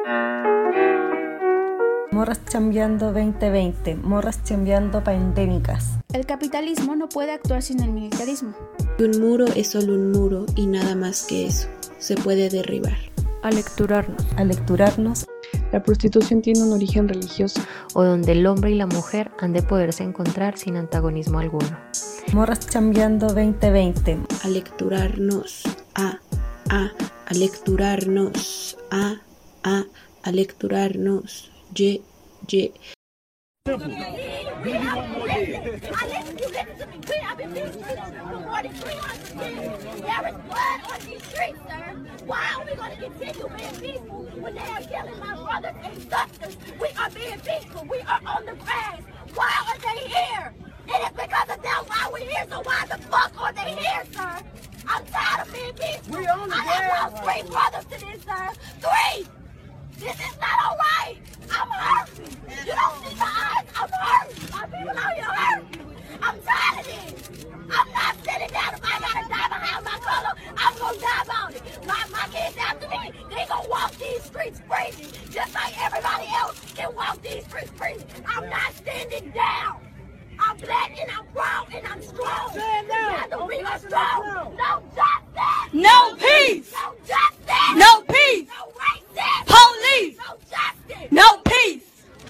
Morras Chambeando 2020, morras chambeando pandémicas. El capitalismo no puede actuar sin el militarismo. Un muro es solo un muro y nada más que eso. Se puede derribar. Alecturarnos. La prostitución tiene un origen religioso. O donde el hombre y la mujer han de poderse encontrar sin antagonismo alguno. Morras Chambeando 2020. Alecturarnos, alecturarnos, alecturarnos, ye. Why are we going to continue being peaceful when they are killing my brothers and sisters? We are being peaceful. We are on the grass. Why are they here? It is because of them why we're here. So why the fuck are they here, sir? I'm tired of being peaceful. We on the grass. I have lost 3 brothers to this, sir. 3! This is not all right. I'm hurt. You don't see my eyes. I'm hurt. My people out here hurt. I'm tired of this. I'm not sitting down. If I gotta die behind my color, I'm gonna die about it. My kids after me, they gonna walk these streets crazy, just like everybody else can walk these streets crazy. I'm not standing down. I'm black and I'm proud and I'm strong. Stand down. We are strong. No justice. No peace. No justice. No peace. No racism. Police. No justice. No peace.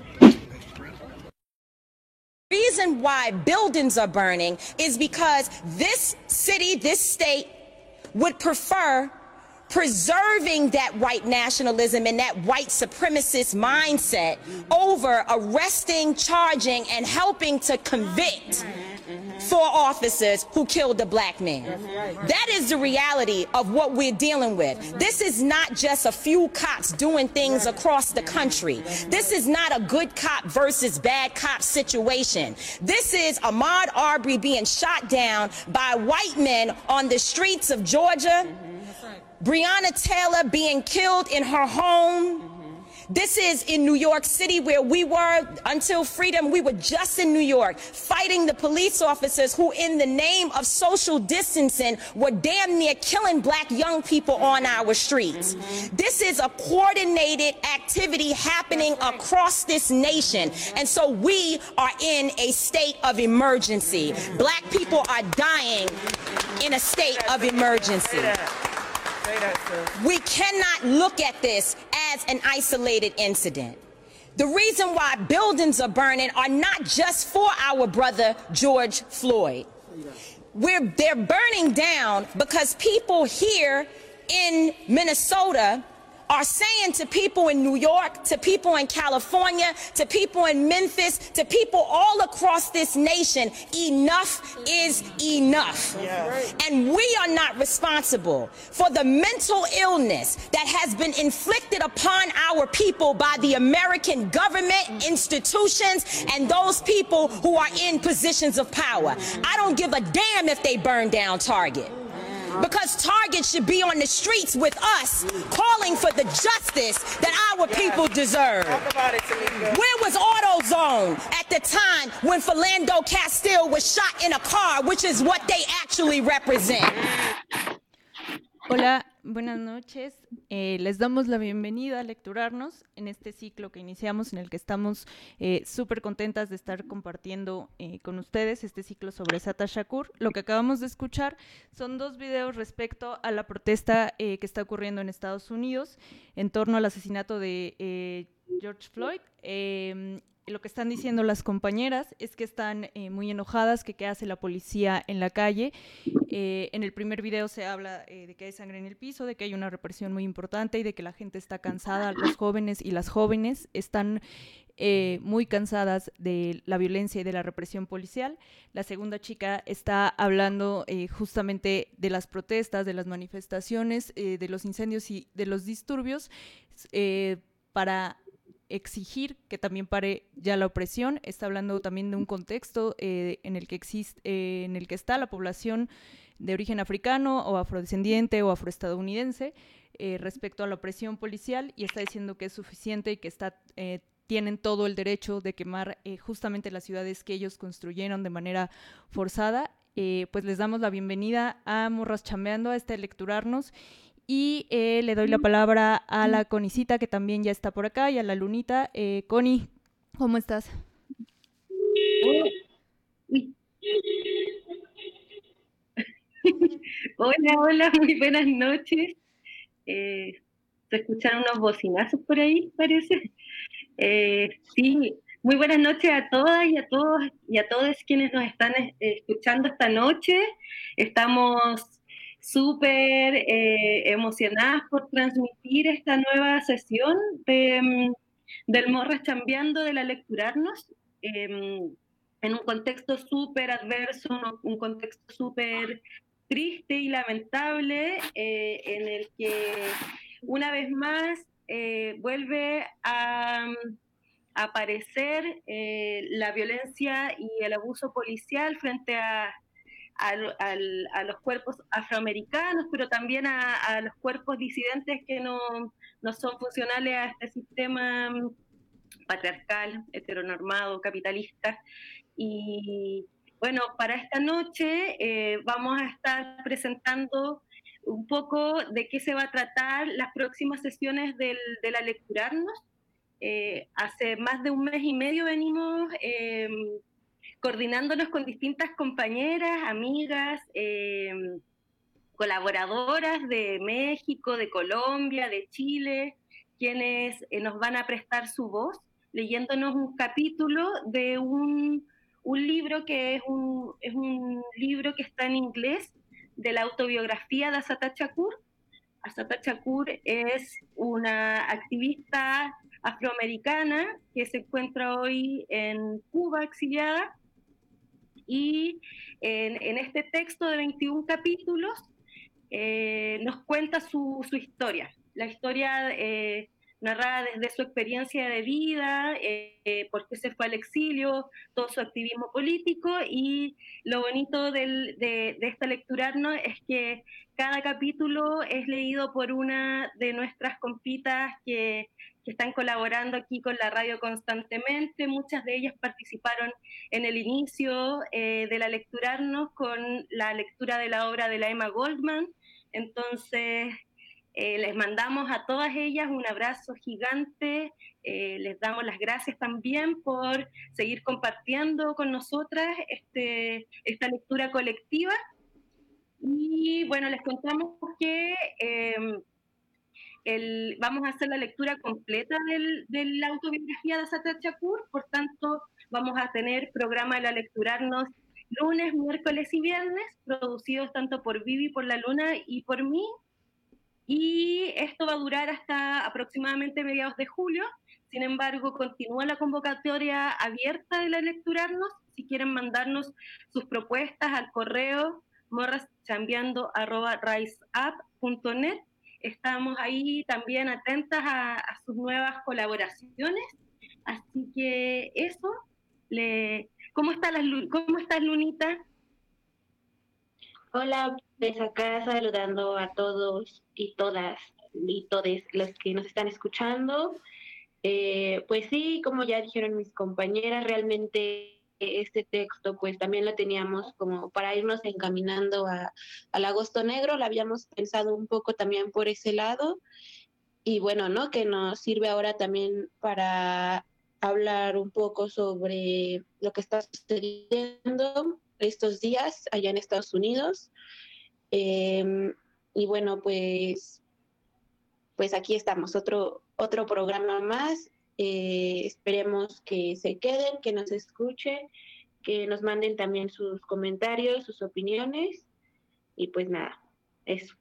Reason why buildings are burning is because this city, this state would prefer preserving that white nationalism and that white supremacist mindset over arresting, charging, and helping to convict 4 officers who killed a black man. That is the reality of what we're dealing with. This is not just a few cops doing things across the country. This is not a good cop versus bad cop situation. This is Ahmaud Arbery being shot down by white men on the streets of Georgia. Breonna Taylor being killed in her home. This is in New York City, where we were until freedom. We were just in New York fighting the police officers who, in the name of social distancing, were damn near killing black young people on our streets. This is a coordinated activity happening across this nation. And so we are in a state of emergency. Black people are dying in a state of emergency. We cannot look at this as an isolated incident. The reason why buildings are burning are not just for our brother George Floyd. They're burning down because people here in Minnesota are saying to people in New York, to people in California, to people in Memphis, to people all across this nation, enough is enough. And we are not responsible for the mental illness that has been inflicted upon our people by the American government, institutions, and those people who are in positions of power. I don't give a damn if they burn down Target. Because Target should be on the streets with us, calling for the justice that our people deserve. Where was AutoZone at the time when Philando Castile was shot in a car, which is what they actually represent? Hola, buenas noches. Les damos la bienvenida a Lecturarnos en este ciclo que iniciamos, en el que estamos súper contentas de estar compartiendo con ustedes este ciclo sobre Assata Shakur. Lo que acabamos de escuchar son 2 videos respecto a la protesta que está ocurriendo en Estados Unidos en torno al asesinato de George Floyd. Lo que están diciendo las compañeras es que están muy enojadas, que qué hace la policía en la calle. En el primer video se habla de que hay sangre en el piso, de que hay una represión muy importante y de que la gente está cansada. Los jóvenes y las jóvenes están muy cansadas de la violencia y de la represión policial. La segunda chica está hablando justamente de las protestas, de las manifestaciones, de los incendios y de los disturbios para exigir que también pare ya la opresión. Está hablando también de un contexto en el que está la población de origen africano o afrodescendiente o afroestadounidense respecto a la opresión policial, y está diciendo que es suficiente y que tienen todo el derecho de quemar justamente las ciudades que ellos construyeron de manera forzada. Pues les damos la bienvenida a Morras Chambeando, a este Lecturarnos. Y le doy la palabra a la Conicita, que también ya está por acá, y a la Lunita. Coni, ¿cómo estás? Hola, muy buenas noches. Se escucharon unos bocinazos por ahí, parece. Sí, muy buenas noches a todas y a todos y a todos quienes nos están escuchando esta noche. Estamos súper emocionadas por transmitir esta nueva sesión del Morras Chambeando, de la Lecturarnos, en un contexto súper adverso, un contexto súper triste y lamentable, en el que una vez más vuelve a aparecer la violencia y el abuso policial frente a los cuerpos afroamericanos, pero también a los cuerpos disidentes que no son funcionales a este sistema patriarcal, heteronormado, capitalista. Y bueno, para esta noche vamos a estar presentando un poco de qué se va a tratar las próximas sesiones de la Lecturarnos. Hace más de un mes y medio venimos coordinándonos con distintas compañeras, amigas, colaboradoras de México, de Colombia, de Chile, quienes nos van a prestar su voz, leyéndonos un capítulo de un libro que es un libro que está en inglés, de la autobiografía de Assata Shakur. Assata Shakur es una activista afroamericana que se encuentra hoy en Cuba exiliada, y en este texto de 21 capítulos nos cuenta su historia, la historia narrada desde su experiencia de vida, por qué se fue al exilio, todo su activismo político. Y lo bonito de esta Lecturarnos es que cada capítulo es leído por una de nuestras compitas que están colaborando aquí con la radio constantemente. Muchas de ellas participaron en el inicio de la Lecturarnos con la lectura de la obra de la Emma Goldman. Entonces, les mandamos a todas ellas un abrazo gigante, les damos las gracias también por seguir compartiendo con nosotras esta lectura colectiva. Y bueno, les contamos que vamos a hacer la lectura completa de la autobiografía de Assata Shakur, por tanto vamos a tener programa de la Lecturarnos lunes, miércoles y viernes, producidos tanto por Vivi, por la Luna y por mí. Y esto va a durar hasta aproximadamente mediados de julio. Sin embargo, continúa la convocatoria abierta de la Lecturarnos. Si quieren mandarnos sus propuestas al correo morraschambeando@riseup.net. Estamos ahí también atentas a sus nuevas colaboraciones. Así que eso. ¿Cómo estás, Lunita? Hola, pues acá saludando a todos y todas y todes los que nos están escuchando. Pues sí, como ya dijeron mis compañeras, realmente este texto pues también lo teníamos como para irnos encaminando al Agosto Negro, lo habíamos pensado un poco también por ese lado, y bueno, ¿no? Que nos sirve ahora también para hablar un poco sobre lo que está sucediendo estos días allá en Estados Unidos. Y bueno, pues aquí estamos, otro programa más. Esperemos que se queden, que nos escuchen, que nos manden también sus comentarios, sus opiniones, y pues nada, eso.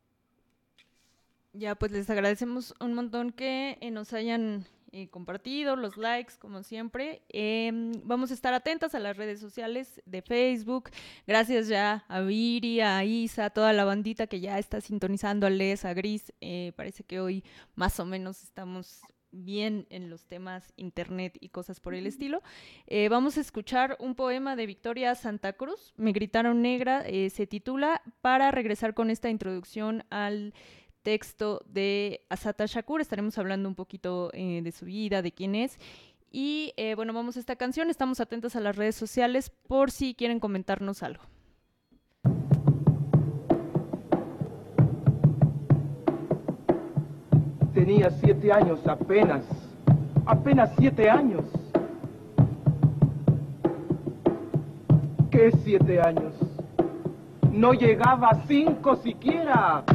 Ya, pues les agradecemos un montón que nos hayan compartido, los likes, como siempre. Vamos a estar atentas a las redes sociales de Facebook. Gracias ya a Viri, a Isa, a toda la bandita que ya está sintonizando, a Les, a Gris. Parece que hoy más o menos estamos bien en los temas internet y cosas por el estilo. Vamos a escuchar un poema de Victoria Santa Cruz, Me gritaron negra, se titula, para regresar con esta introducción al texto de Assata Shakur. Estaremos hablando un poquito de su vida, de quién es. Y bueno, vamos a esta canción. Estamos atentos a las redes sociales por si quieren comentarnos algo. Tenía 7 años apenas 7 años. ¿Qué 7 años? No llegaba a 5 siquiera.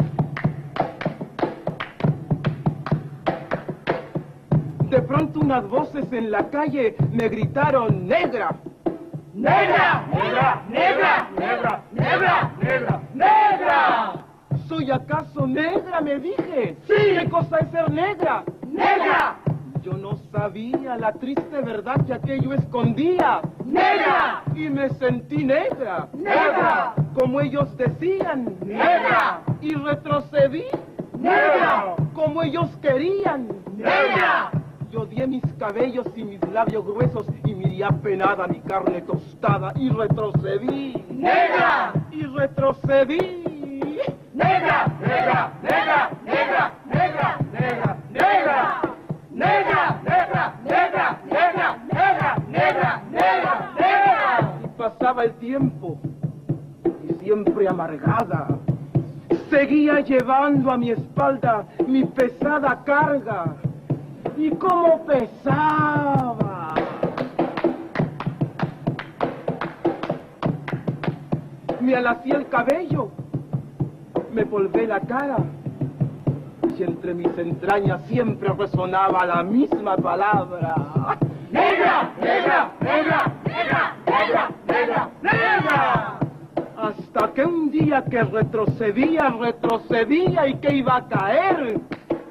De pronto unas voces en la calle me gritaron: ¡Negra! ¡Negra! ¡Negra! ¡Negra! ¡Negra! ¡Negra! ¡Negra! ¡Negra! ¿Soy acaso negra?, me dije. ¡Sí! ¿Qué cosa es ser negra? ¡Negra! Yo no sabía la triste verdad que aquello escondía. ¡Negra! Y me sentí negra. ¡Negra! Como ellos decían. ¡Negra! Y retrocedí. ¡Negra! Como ellos querían. ¡Negra! Yo odié mis cabellos y mis labios gruesos y miré apenada mi carne tostada y retrocedí. ¡Negra! Y retrocedí. ¡Negra! ¡Negra! ¡Negra! ¡Negra! ¡Negra! ¡Negra! ¡Negra! ¡Negra! ¡Negra! ¡Negra! ¡Negra! ¡Negra! ¡Negra! ¡Negra! ¡Negra! Y pasaba el tiempo y siempre amargada seguía llevando a mi espalda mi pesada carga. ¡Y cómo pesaba! Me alacé el cabello, me polvé la cara, y entre mis entrañas siempre resonaba la misma palabra: ¡Negra! ¡Negra! ¡Negra! ¡Negra! ¡Negra! ¡Negra! ¡Negra! Hasta que un día que retrocedía y que iba a caer.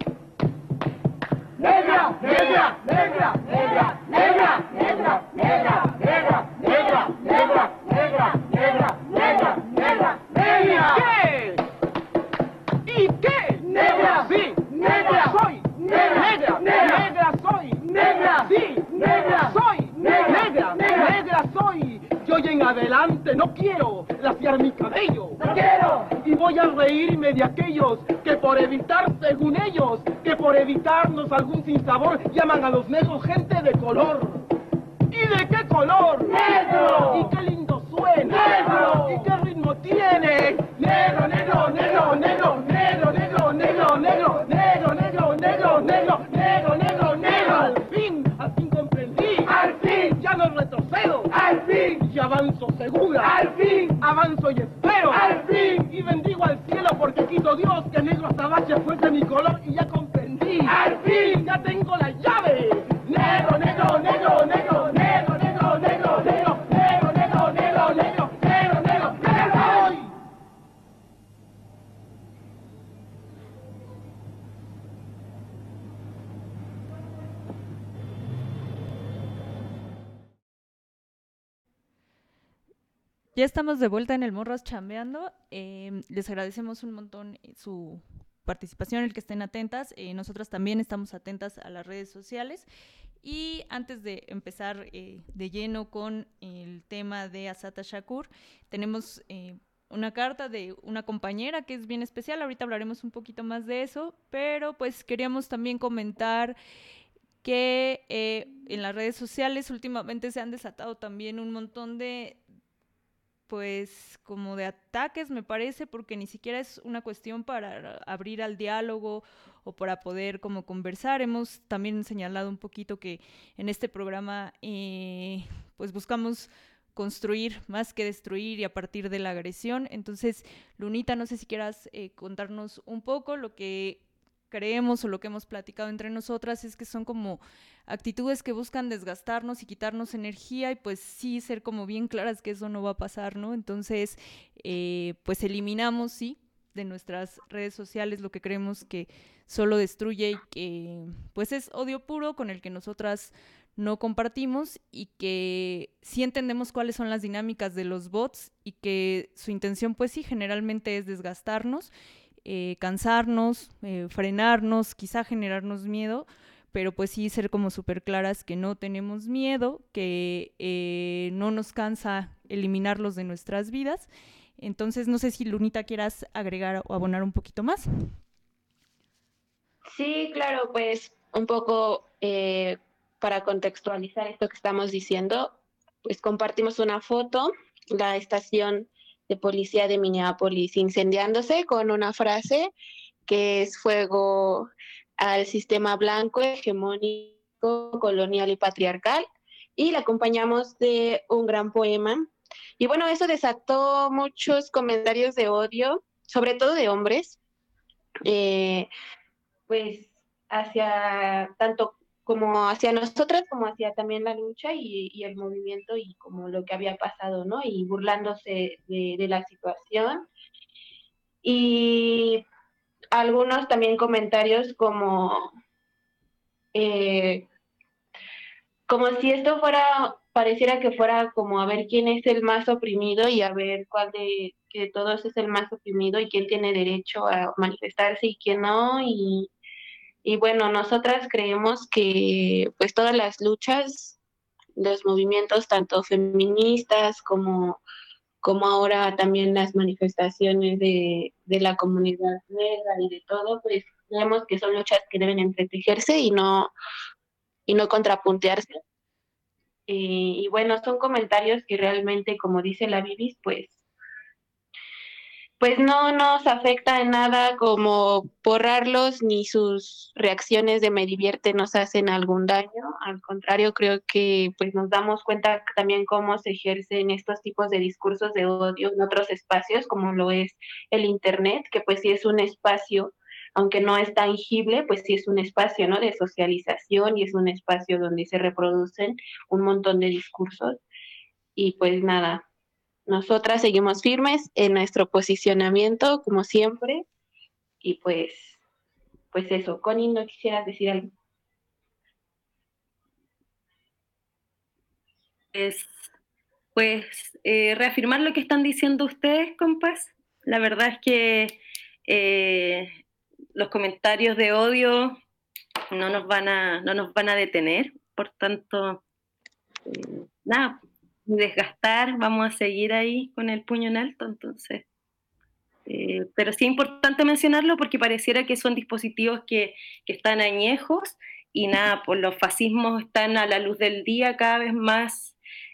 ¡Negra! ¡Negra! ¡Negra! ¡Negra! ¡Negra! ¡Negra! ¡Negra! ¡Negra! ¡Negra! ¡Negra! ¡Negra! ¡Negra! ¡Negra! ¡Negra! ¡Negra! ¿Qué? ¿Y qué? ¡Negra! ¡Sí! ¡Negra! ¡Soy! ¡Negra! ¡Negra soy! ¡Negra! ¡Sí! ¡Negra! ¡Soy! ¡Negra! ¡Negra soy! Yo hoy en adelante no quiero laciar mi cabello. ¡No quiero! Y voy a reírme de aquellos que por evitar, según ellos, que por evitarnos algún sinsabor, llaman a los negros gente de color. ¿Y de qué color? ¡Negro! ¿Y qué lindo suena? ¡Negro! ¿Y qué ritmo tiene? ¡Negro, negro, negro, negro, negro, negro, negro, negro, negro, negro, negro, negro, negro, negro, negro! Al fin comprendí. ¡Al fin! Ya no retrocedo. ¡Al fin! Y avanzo segura. ¡Al fin! Avanzo y espero. ¡Al fin! Y bendigo al cielo porque quiso Dios que negro azabache fuese mi color y ya comprendí. ¡Al fin! Ya tengo la llave. Negro, negro, negro, negro, negro, negro, negro, negro, negro, negro, negro, negro, negro, negro, negro. Ya estamos de vuelta en el Morras Chambeando. Les agradecemos un montón su participación, el que estén atentas. Nosotras también estamos atentas a las redes sociales. Y antes de empezar de lleno con el tema de Assata Shakur, tenemos una carta de una compañera que es bien especial. Ahorita hablaremos un poquito más de eso, pero pues queríamos también comentar que en las redes sociales últimamente se han desatado también un montón de pues como de ataques, me parece, porque ni siquiera es una cuestión para abrir al diálogo o para poder como conversar. Hemos también señalado un poquito que en este programa pues buscamos construir más que destruir y a partir de la agresión. Entonces, Lunita, no sé si quieras contarnos un poco lo que creemos o lo que hemos platicado entre nosotras es que son como actitudes que buscan desgastarnos y quitarnos energía y pues sí ser como bien claras que eso no va a pasar, ¿no? Entonces, pues eliminamos, sí, de nuestras redes sociales lo que creemos que solo destruye y que pues es odio puro con el que nosotras no compartimos y que sí entendemos cuáles son las dinámicas de los bots y que su intención pues sí generalmente es desgastarnos, cansarnos, frenarnos, quizá generarnos miedo, pero pues sí ser como súper claras que no tenemos miedo, que no nos cansa eliminarlos de nuestras vidas. Entonces no sé si Lunita quieras agregar o abonar un poquito más. Sí, claro, pues un poco para contextualizar esto que estamos diciendo, pues compartimos una foto, la estación de policía de Minneapolis incendiándose con una frase que es fuego al sistema blanco, hegemónico, colonial y patriarcal, y la acompañamos de un gran poema. Y bueno, eso desató muchos comentarios de odio, sobre todo de hombres, pues hacia tanto como hacia nosotras, como hacia también la lucha y el movimiento y como lo que había pasado, ¿no? Y burlándose de la situación. Y algunos también comentarios como si esto pareciera que fuera como a ver quién es el más oprimido y a ver cuál de todos es el más oprimido y quién tiene derecho a manifestarse y quién no. Y bueno, nosotras creemos que pues todas las luchas, los movimientos tanto feministas como ahora también las manifestaciones de la comunidad negra y de todo, pues creemos que son luchas que deben entretejerse y no contrapuntearse. Y bueno, son comentarios que realmente, como dice la Bibis, pues no nos afecta en nada como borrarlos, ni sus reacciones de me divierte nos hacen algún daño. Al contrario, creo que pues nos damos cuenta también cómo se ejercen estos tipos de discursos de odio en otros espacios, como lo es el Internet, que pues sí es un espacio, aunque no es tangible, pues sí es un espacio, ¿no?, de socialización y es un espacio donde se reproducen un montón de discursos. Y pues nada, nosotras seguimos firmes en nuestro posicionamiento, como siempre, y pues eso. Connie, ¿no quisieras decir algo? Reafirmar lo que están diciendo ustedes, compas. La verdad es que los comentarios de odio no nos van a detener, por tanto, nada, desgastar, vamos a seguir ahí con el puño en alto, entonces. Pero sí es importante mencionarlo porque pareciera que son dispositivos que están añejos y nada, pues los fascismos están a la luz del día cada vez más,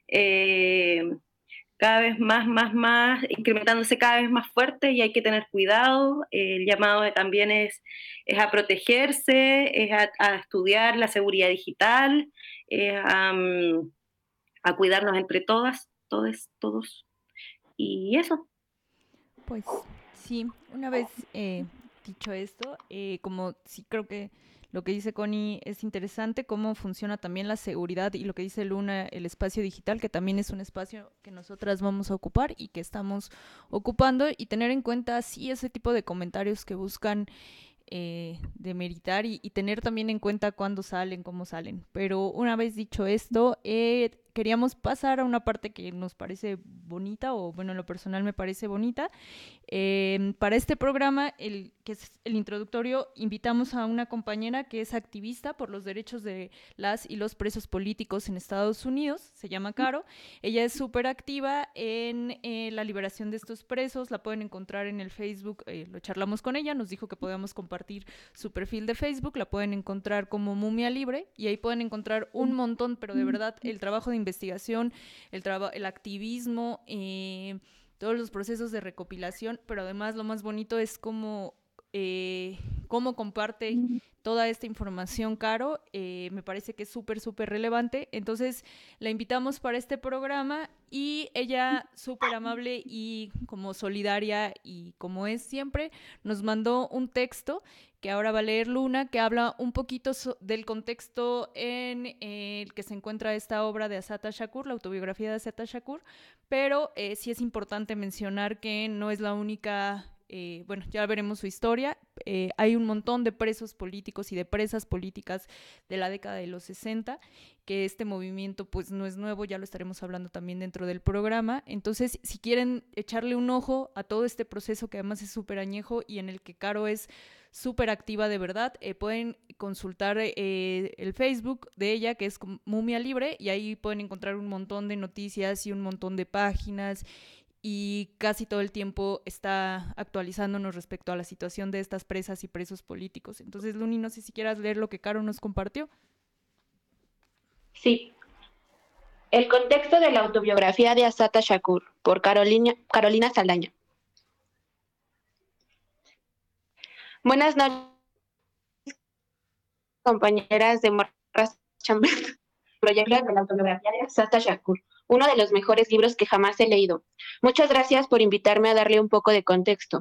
incrementándose cada vez más fuerte y hay que tener cuidado. El llamado también es a protegerse, es a estudiar la seguridad digital, es a cuidarnos entre todas, todos. Y eso. Pues sí, una vez dicho esto, como sí creo que lo que dice Connie es interesante, cómo funciona también la seguridad y lo que dice Luna, el espacio digital, que también es un espacio que nosotras vamos a ocupar y que estamos ocupando, y tener en cuenta sí ese tipo de comentarios que buscan demeritar y tener también en cuenta cuándo salen, cómo salen. Pero una vez dicho esto, queríamos pasar a una parte que nos parece bonita, o bueno, en lo personal me parece bonita. Para este programa, que es el introductorio, invitamos a una compañera que es activista por los derechos de las y los presos políticos en Estados Unidos, se llama Caro. Ella es súper activa en la liberación de estos presos, la pueden encontrar en el Facebook, lo charlamos con ella, nos dijo que podíamos compartir su perfil de Facebook, la pueden encontrar como Mumia Libre, y ahí pueden encontrar un montón, pero de verdad, el trabajo de investigación, el activismo, todos los procesos de recopilación, pero además lo más bonito es cómo comparte toda esta información, Caro. Me parece que es súper relevante, entonces la invitamos para este programa y ella, súper amable y como solidaria y como es siempre, nos mandó un texto que ahora va a leer Luna, que habla un poquito del contexto en el que se encuentra esta obra de Assata Shakur, la autobiografía de Assata Shakur, pero sí es importante mencionar que no es la única. Bueno, ya veremos su historia. Hay un montón de presos políticos y de presas políticas de la década de los 60, que este movimiento pues no es nuevo, ya lo estaremos hablando también dentro del programa. Entonces, si quieren echarle un ojo a todo este proceso, que además es súper añejo y en el que Caro es súper activa de verdad, pueden consultar el Facebook de ella, que es Mumia Libre, y ahí pueden encontrar un montón de noticias y un montón de páginas, y casi todo el tiempo está actualizándonos respecto a la situación de estas presas y presos políticos. Entonces, Luni, no sé si quieras leer lo que Caro nos compartió. Sí. El contexto de la autobiografía de Assata Shakur, por Carolina Saldaña. Buenas noches, compañeras de Morras Chambeando, proyecto de la autobiografía de Assata Shakur, uno de los mejores libros que jamás he leído. Muchas gracias por invitarme a darle un poco de contexto.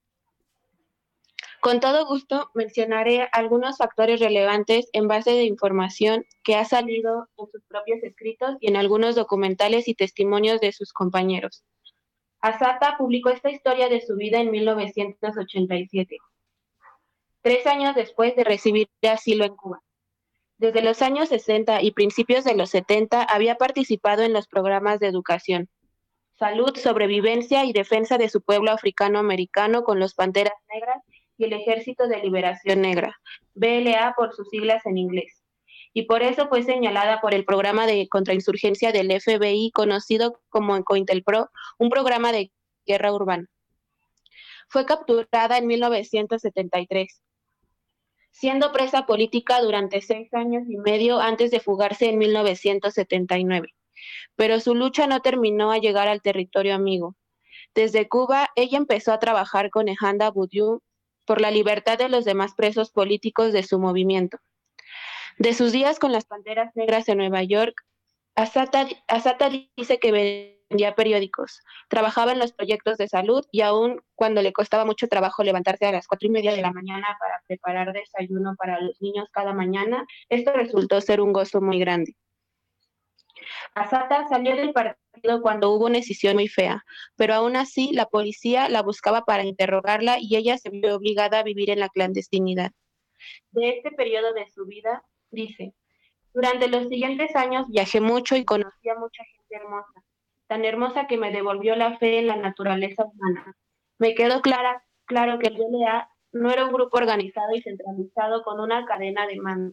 Con todo gusto mencionaré algunos factores relevantes en base de información que ha salido en sus propios escritos y en algunos documentales y testimonios de sus compañeros. Assata publicó esta historia de su vida en 1987, 3 años después de recibir asilo en Cuba. Desde los años 60 y principios de los 70 había participado en los programas de educación, salud, sobrevivencia y defensa de su pueblo africano-americano con los Panteras Negras y el Ejército de Liberación Negra, BLA por sus siglas en inglés. Y por eso fue señalada por el programa de contrainsurgencia del FBI, conocido como COINTELPRO, un programa de guerra urbana. Fue capturada en 1973, siendo presa política durante 6 años y medio antes de fugarse en 1979. Pero su lucha no terminó al llegar al territorio amigo. Desde Cuba, ella empezó a trabajar con Ejanda Budiu por la libertad de los demás presos políticos de su movimiento. De sus días con las Panteras Negras en Nueva York, Assata dice que vendía periódicos, trabajaba en los proyectos de salud y aun cuando le costaba mucho trabajo levantarse a las 4:30 de la mañana para preparar desayuno para los niños cada mañana, esto resultó ser un gozo muy grande. Assata salió del partido cuando hubo una decisión muy fea, pero aún así la policía la buscaba para interrogarla y ella se vio obligada a vivir en la clandestinidad. De este periodo de su vida, dice: durante los siguientes años viajé mucho y conocí a mucha gente hermosa, tan hermosa que me devolvió la fe en la naturaleza humana. Me quedó claro que el BLA no era un grupo organizado y centralizado con una cadena de mando.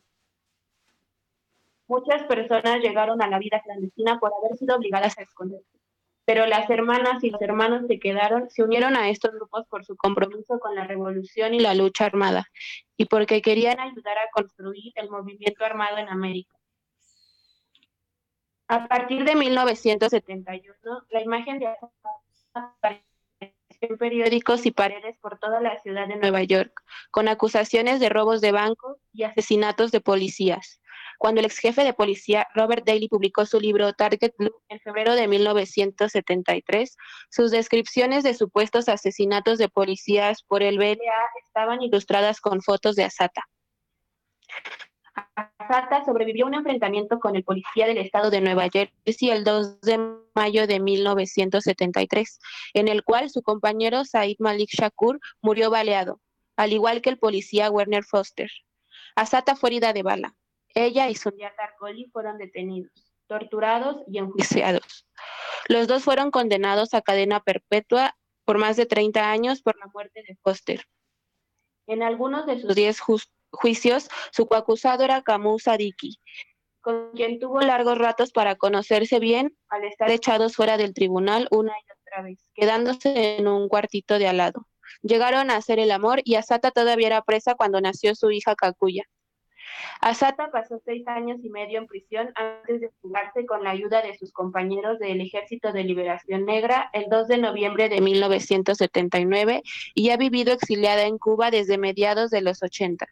Muchas personas llegaron a la vida clandestina por haber sido obligadas a esconderse, pero las hermanas y los hermanos que quedaron se unieron a estos grupos por su compromiso con la revolución y la lucha armada, y porque querían ayudar a construir el movimiento armado en América. A partir de 1971, la imagen de Assata apareció en periódicos y paredes por toda la ciudad de Nueva York, con acusaciones de robos de bancos y asesinatos de policías. Cuando el ex jefe de policía Robert Daly publicó su libro Target Blue en febrero de 1973, sus descripciones de supuestos asesinatos de policías por el BLA estaban ilustradas con fotos de Assata. Assata sobrevivió a un enfrentamiento con el policía del estado de Nueva Jersey el 2 de mayo de 1973, en el cual su compañero Said Malik Shakur murió baleado, al igual que el policía Werner Foster. Assata fue herida de bala. Ella y Sundiata Arcoli fueron detenidos, torturados y enjuiciados. Los dos fueron condenados a cadena perpetua por más de 30 años por la muerte de Foster. En algunos de sus 10 juicios, su coacusado era Camus Sadiki, con quien tuvo largos ratos para conocerse bien al estar echados fuera del tribunal una y otra vez, quedándose en un cuartito de al lado. Llegaron a hacer el amor y Assata todavía era presa cuando nació su hija Kakuya. Assata pasó 6 años y medio en prisión antes de fugarse con la ayuda de sus compañeros del Ejército de Liberación Negra el 2 de noviembre de 1979 y ha vivido exiliada en Cuba desde mediados de los 80.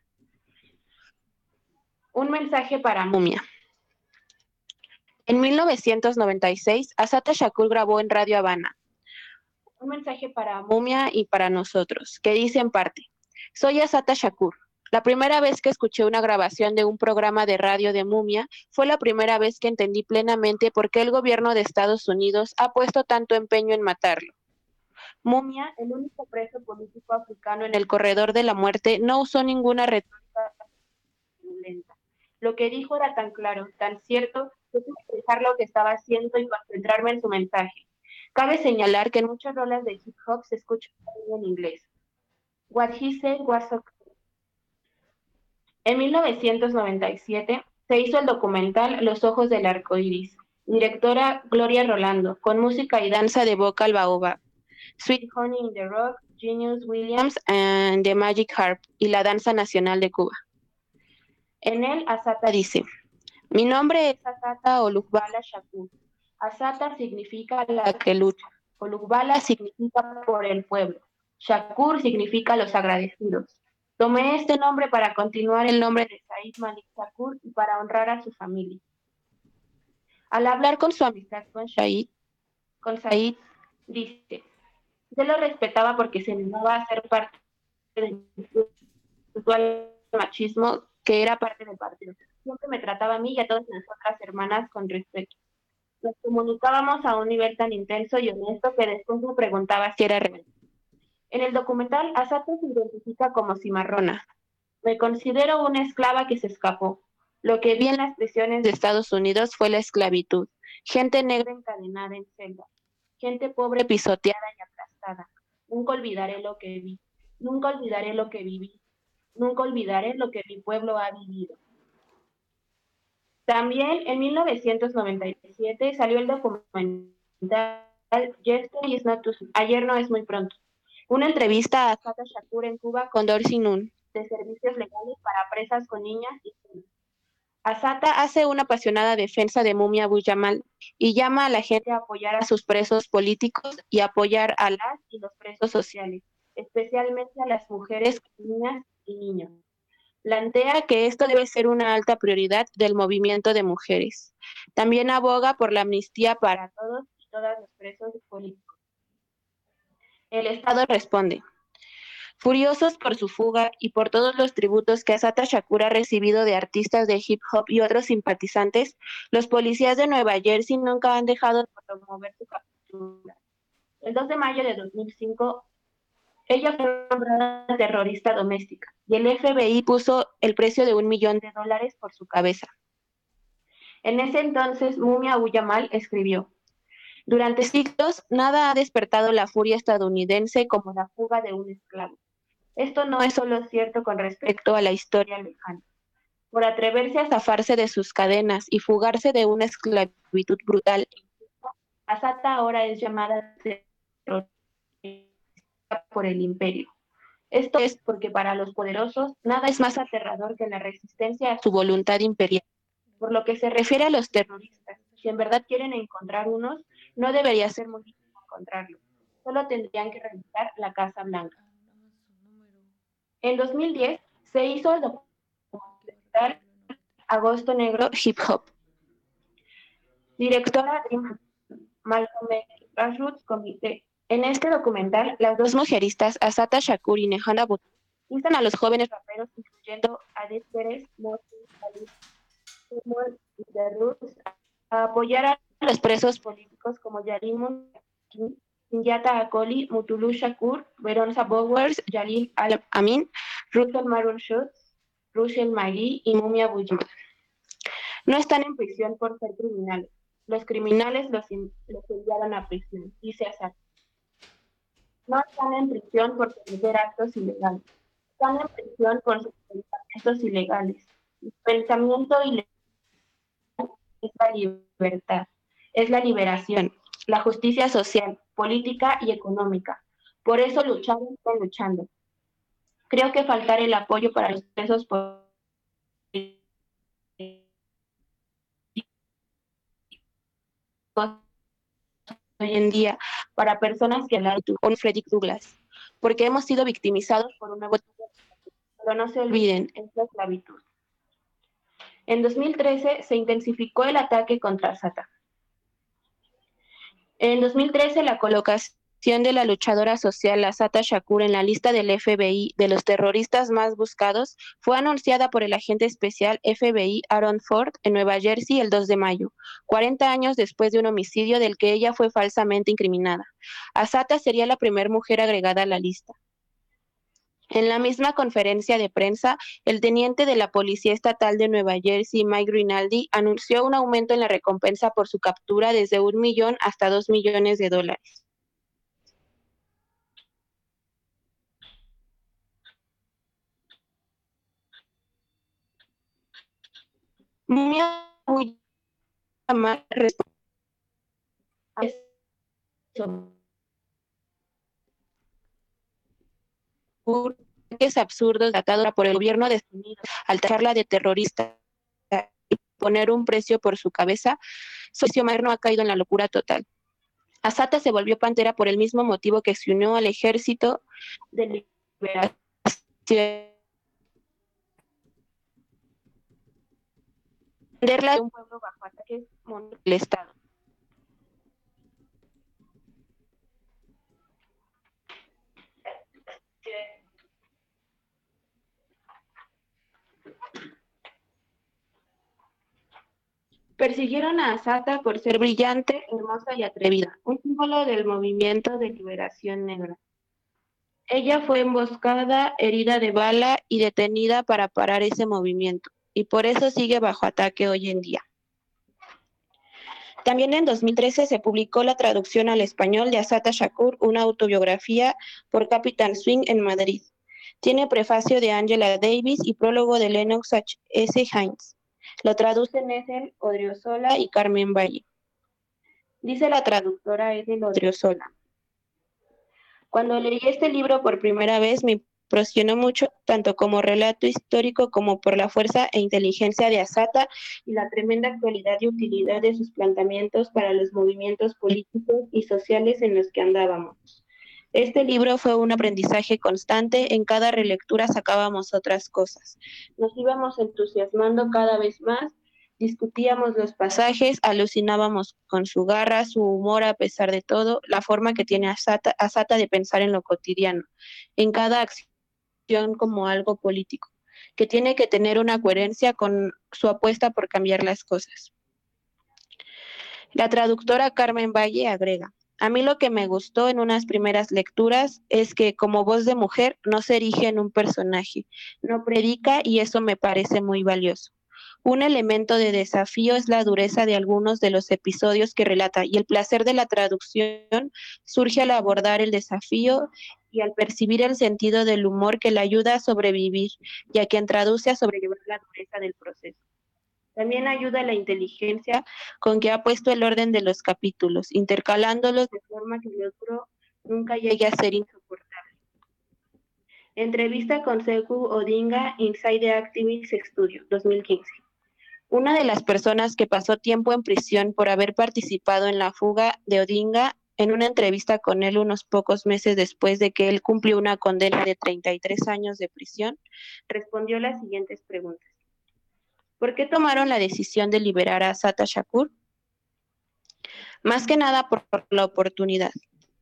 Un mensaje para Mumia. En 1996, Assata Shakur grabó en Radio Habana un mensaje para Mumia y para nosotros, que dice en parte: soy Assata Shakur. La primera vez que escuché una grabación de un programa de radio de Mumia fue la primera vez que entendí plenamente por qué el gobierno de Estados Unidos ha puesto tanto empeño en matarlo. Mumia, el único preso político africano en el corredor de la muerte, no usó ninguna retórica violenta. Lo que dijo era tan claro, tan cierto, que tuve que dejar lo que estaba haciendo y concentrarme en su mensaje. Cabe señalar que en muchas rolas de hip hop se escucha en inglés. What he said was okay. En 1997 se hizo el documental Los ojos del arco iris, directora Gloria Rolando, con música y danza de Vocal Baobab, Sweet Honey in the Rock, Genius Williams and the Magic Harp y la danza nacional de Cuba. En él, Assata dice: mi nombre es Assata Olugbala Shakur. Assata significa la que lucha. Olugbala significa por el pueblo. Shakur significa los agradecidos. Tomé este nombre para continuar el nombre de Said Malik Shakur y para honrar a su familia. Al hablar con su amistad con Said, dice, yo lo respetaba porque se negaba a ser parte del machismo que era parte del partido. Siempre me trataba a mí y a todas las otras hermanas con respeto. Nos comunicábamos a un nivel tan intenso y honesto que después me preguntaba si era real. En el documental, Asata se identifica como cimarrona. Me considero una esclava que se escapó. Lo que vi en las prisiones de Estados Unidos fue la esclavitud. Gente negra encadenada en celdas. Gente pobre pisoteada y aplastada. Nunca olvidaré lo que vi. Nunca olvidaré lo que viví. Nunca olvidaré lo que mi pueblo ha vivido. También en 1997 salió el documental Yesterday is not too soon. Ayer no es muy pronto. Una entrevista a Assata Shakur en Cuba con Dorsey Nunn, de servicios legales para presas con niñas y niños. Assata hace una apasionada defensa de Mumia Abu-Jamal y llama a la gente a apoyar a sus presos políticos y apoyar a las y los presos sociales, especialmente a las mujeres, niñas y niños. Plantea que esto debe ser una alta prioridad del movimiento de mujeres. También aboga por la amnistía para todos y todas los presos políticos. El Estado responde. Furiosos por su fuga y por todos los tributos que Assata Shakur ha recibido de artistas de hip hop y otros simpatizantes, los policías de Nueva Jersey nunca han dejado de promover su captura. El 2 de mayo de 2005, ella fue nombrada terrorista doméstica y el FBI puso el precio de $1 millón por su cabeza. En ese entonces, Mumia Abu-Jamal escribió: durante siglos, nada ha despertado la furia estadounidense como la fuga de un esclavo. Esto no es solo cierto con respecto a la historia lejana. Por atreverse a zafarse de sus cadenas y fugarse de una esclavitud brutal, Assata ahora es llamada terrorista por el imperio. Esto es porque para los poderosos nada es más aterrador que la resistencia a su voluntad imperial. Por lo que se refiere a los terroristas, si en verdad quieren encontrar unos, no debería ser muy difícil encontrarlos. Solo tendrían que revisar la Casa Blanca. En 2010 se hizo el documental Agosto Negro Hip Hop. Directora Malcolm X, Grassroots Committee. En este documental, las dos mujeristas, Assata Shakur y Nehanda Buttu, instan a los jóvenes raperos, incluyendo a Adit Pérez, Moti, Ali, Samuel y Derruz, a apoyar a los presos políticos como Yarim Sunjata Akoli, Mutulu Shakur, Veronica Bowers, Jalil Al-Amin, Russell Maron Schutz, Russell Magui y Mumia Abu-Jamal. No están en prisión por ser criminales. Los criminales los enviaron a prisión, dice Assata. No están en prisión por cometer actos ilegales. Están en prisión por sus pensamientos ilegales. El pensamiento ilegal es la libertad, es la liberación, la justicia social, política y económica. Por eso lucharon y están luchando. Creo que faltar el apoyo para los presos políticos hoy en día para personas que hablan con Frederick Douglass, porque hemos sido victimizados por un nuevo tipo de esclavitud. Pero no se olviden, es la esclavitud. En 2013 se intensificó el ataque contra Assata. En 2013 la colocación de la luchadora social Assata Shakur en la lista del FBI de los terroristas más buscados fue anunciada por el agente especial FBI Aaron Ford en Nueva Jersey el 2 de mayo, 40 años después de un homicidio del que ella fue falsamente incriminada. Assata sería la primera mujer agregada a la lista. En la misma conferencia de prensa, el teniente de la Policía Estatal de Nueva Jersey, Mike Rinaldi, anunció un aumento en la recompensa por su captura desde $1 millón hasta $2 millones. Mumia Abu-Jamal respondió a eso. Es absurdo atacado por el gobierno de Estados Unidos al tacharla de terrorista y poner un precio por su cabeza, socio Mayer ha caído en la locura total. Assata se volvió pantera por el mismo motivo que se unió al ejército de liberación era de un pueblo bajo ataques del Estado. Persiguieron a Asata por ser brillante, hermosa y atrevida, un símbolo del movimiento de liberación negra. Ella fue emboscada, herida de bala y detenida para parar ese movimiento, y por eso sigue bajo ataque hoy en día. También en 2013 se publicó la traducción al español de Assata Shakur, una autobiografía por Capital Swing en Madrid. Tiene prefacio de Angela Davis y prólogo de Lennox S. Hines. Lo traducen Ethel Odriozola y Carmen Valle. Dice la traductora Ethel Odriozola: cuando leí este libro por primera vez me impresionó mucho, tanto como relato histórico como por la fuerza e inteligencia de Assata y la tremenda actualidad y utilidad de sus planteamientos para los movimientos políticos y sociales en los que andábamos. Este libro fue un aprendizaje constante, en cada relectura sacábamos otras cosas. Nos íbamos entusiasmando cada vez más, discutíamos los pasajes, alucinábamos con su garra, su humor a pesar de todo, la forma que tiene Assata de pensar en lo cotidiano, en cada acción como algo político, que tiene que tener una coherencia con su apuesta por cambiar las cosas. La traductora Carmen Valle agrega: a mí lo que me gustó en unas primeras lecturas es que como voz de mujer no se erige en un personaje, no predica y eso me parece muy valioso. Un elemento de desafío es la dureza de algunos de los episodios que relata y el placer de la traducción surge al abordar el desafío y al percibir el sentido del humor que le ayuda a sobrevivir y a quien traduce a sobrellevar la dureza del proceso. También ayuda la inteligencia con que ha puesto el orden de los capítulos, intercalándolos de forma que el otro nunca llegue a ser insoportable. Entrevista con Sekou Odinga, Inside the Activist Studio, 2015. Una de las personas que pasó tiempo en prisión por haber participado en la fuga de Odinga, en una entrevista con él unos pocos meses después de que él cumplió una condena de 33 años de prisión, respondió las siguientes preguntas. ¿Por qué tomaron la decisión de liberar a Assata Shakur? Más que nada por la oportunidad.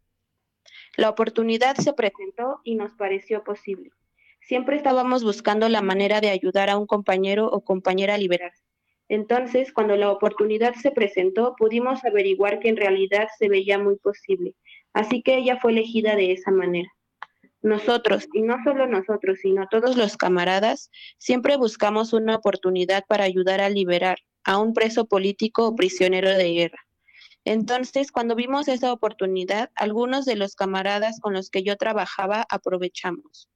La oportunidad se presentó y nos pareció posible. Siempre estábamos buscando la manera de ayudar a un compañero o compañera a liberarse. Entonces, cuando la oportunidad se presentó, pudimos averiguar que en realidad se veía muy posible. Así que ella fue elegida de esa manera. Nosotros, y no solo nosotros, sino todos los camaradas, siempre buscamos una oportunidad para ayudar a liberar a un preso político o prisionero de guerra. Entonces, cuando vimos esa oportunidad, algunos de los camaradas con los que yo trabajaba aprovechamos.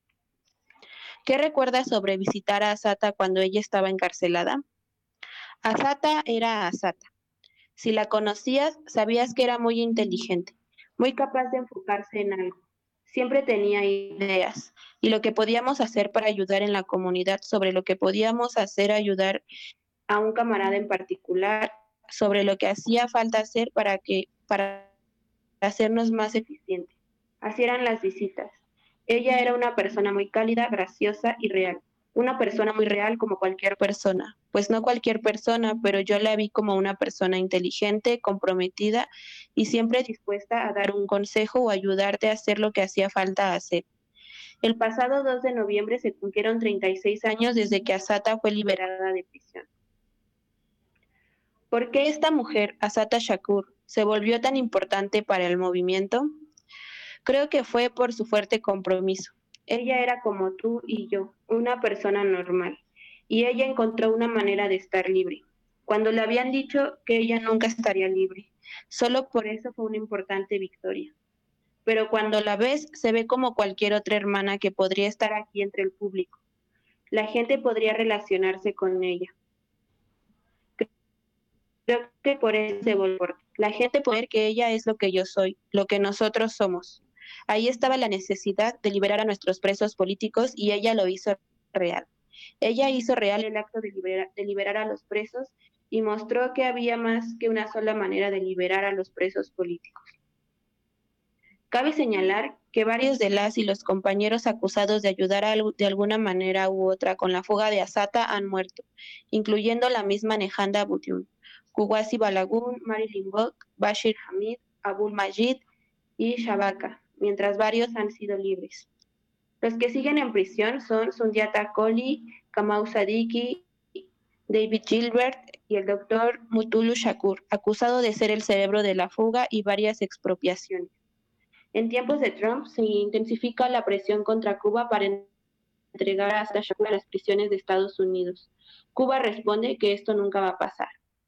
¿Qué recuerdas sobre visitar a Assata cuando ella estaba encarcelada? Assata era Assata. Si la conocías, sabías que era muy inteligente, muy capaz de enfocarse en algo. Siempre tenía ideas y lo que podíamos hacer para ayudar en la comunidad, sobre lo que podíamos hacer ayudar a un camarada en particular, sobre lo que hacía falta hacer para hacernos más eficientes. Así eran las visitas. Ella era una persona muy cálida, graciosa y real. Una persona muy real como cualquier persona. Pues no cualquier persona, pero yo la vi como una persona inteligente, comprometida y siempre dispuesta a dar un consejo o ayudarte a hacer lo que hacía falta hacer. El pasado 2 de noviembre se cumplieron 36 años desde que Assata fue liberada de prisión. ¿Por qué esta mujer, Assata Shakur, se volvió tan importante para el movimiento? Creo que fue por su fuerte compromiso. Ella era como tú y yo, una persona normal, y ella encontró una manera de estar libre. Cuando le habían dicho que ella nunca estaría libre, solo por eso fue una importante victoria. Pero cuando la ves, se ve como cualquier otra hermana que podría estar aquí entre el público. La gente podría relacionarse con ella. Creo que por eso se volvió. La gente puede ver que ella es lo que yo soy, lo que nosotros somos. Ahí estaba la necesidad de liberar a nuestros presos políticos y ella lo hizo real. Ella hizo real el acto de liberar a los presos y mostró que había más que una sola manera de liberar a los presos políticos. Cabe señalar que varios de las y los compañeros acusados de ayudar de alguna manera u otra con la fuga de Assata han muerto, incluyendo la misma Nehanda Buyun, Kuwasi Balagun, Marilyn Bok, Bashir Hamid, Abul Majid y Shabaka, mientras varios han sido libres. Los que siguen en prisión son Sundiata Kohli, Kamau Sadiki, David Gilbert y el doctor Mutulu Shakur, acusado de ser el cerebro de la fuga y varias expropiaciones. En tiempos de Trump se intensifica la presión contra Cuba para entregar a Assata Shakur a las prisiones de Estados Unidos. Cuba responde que esto nunca va a pasar.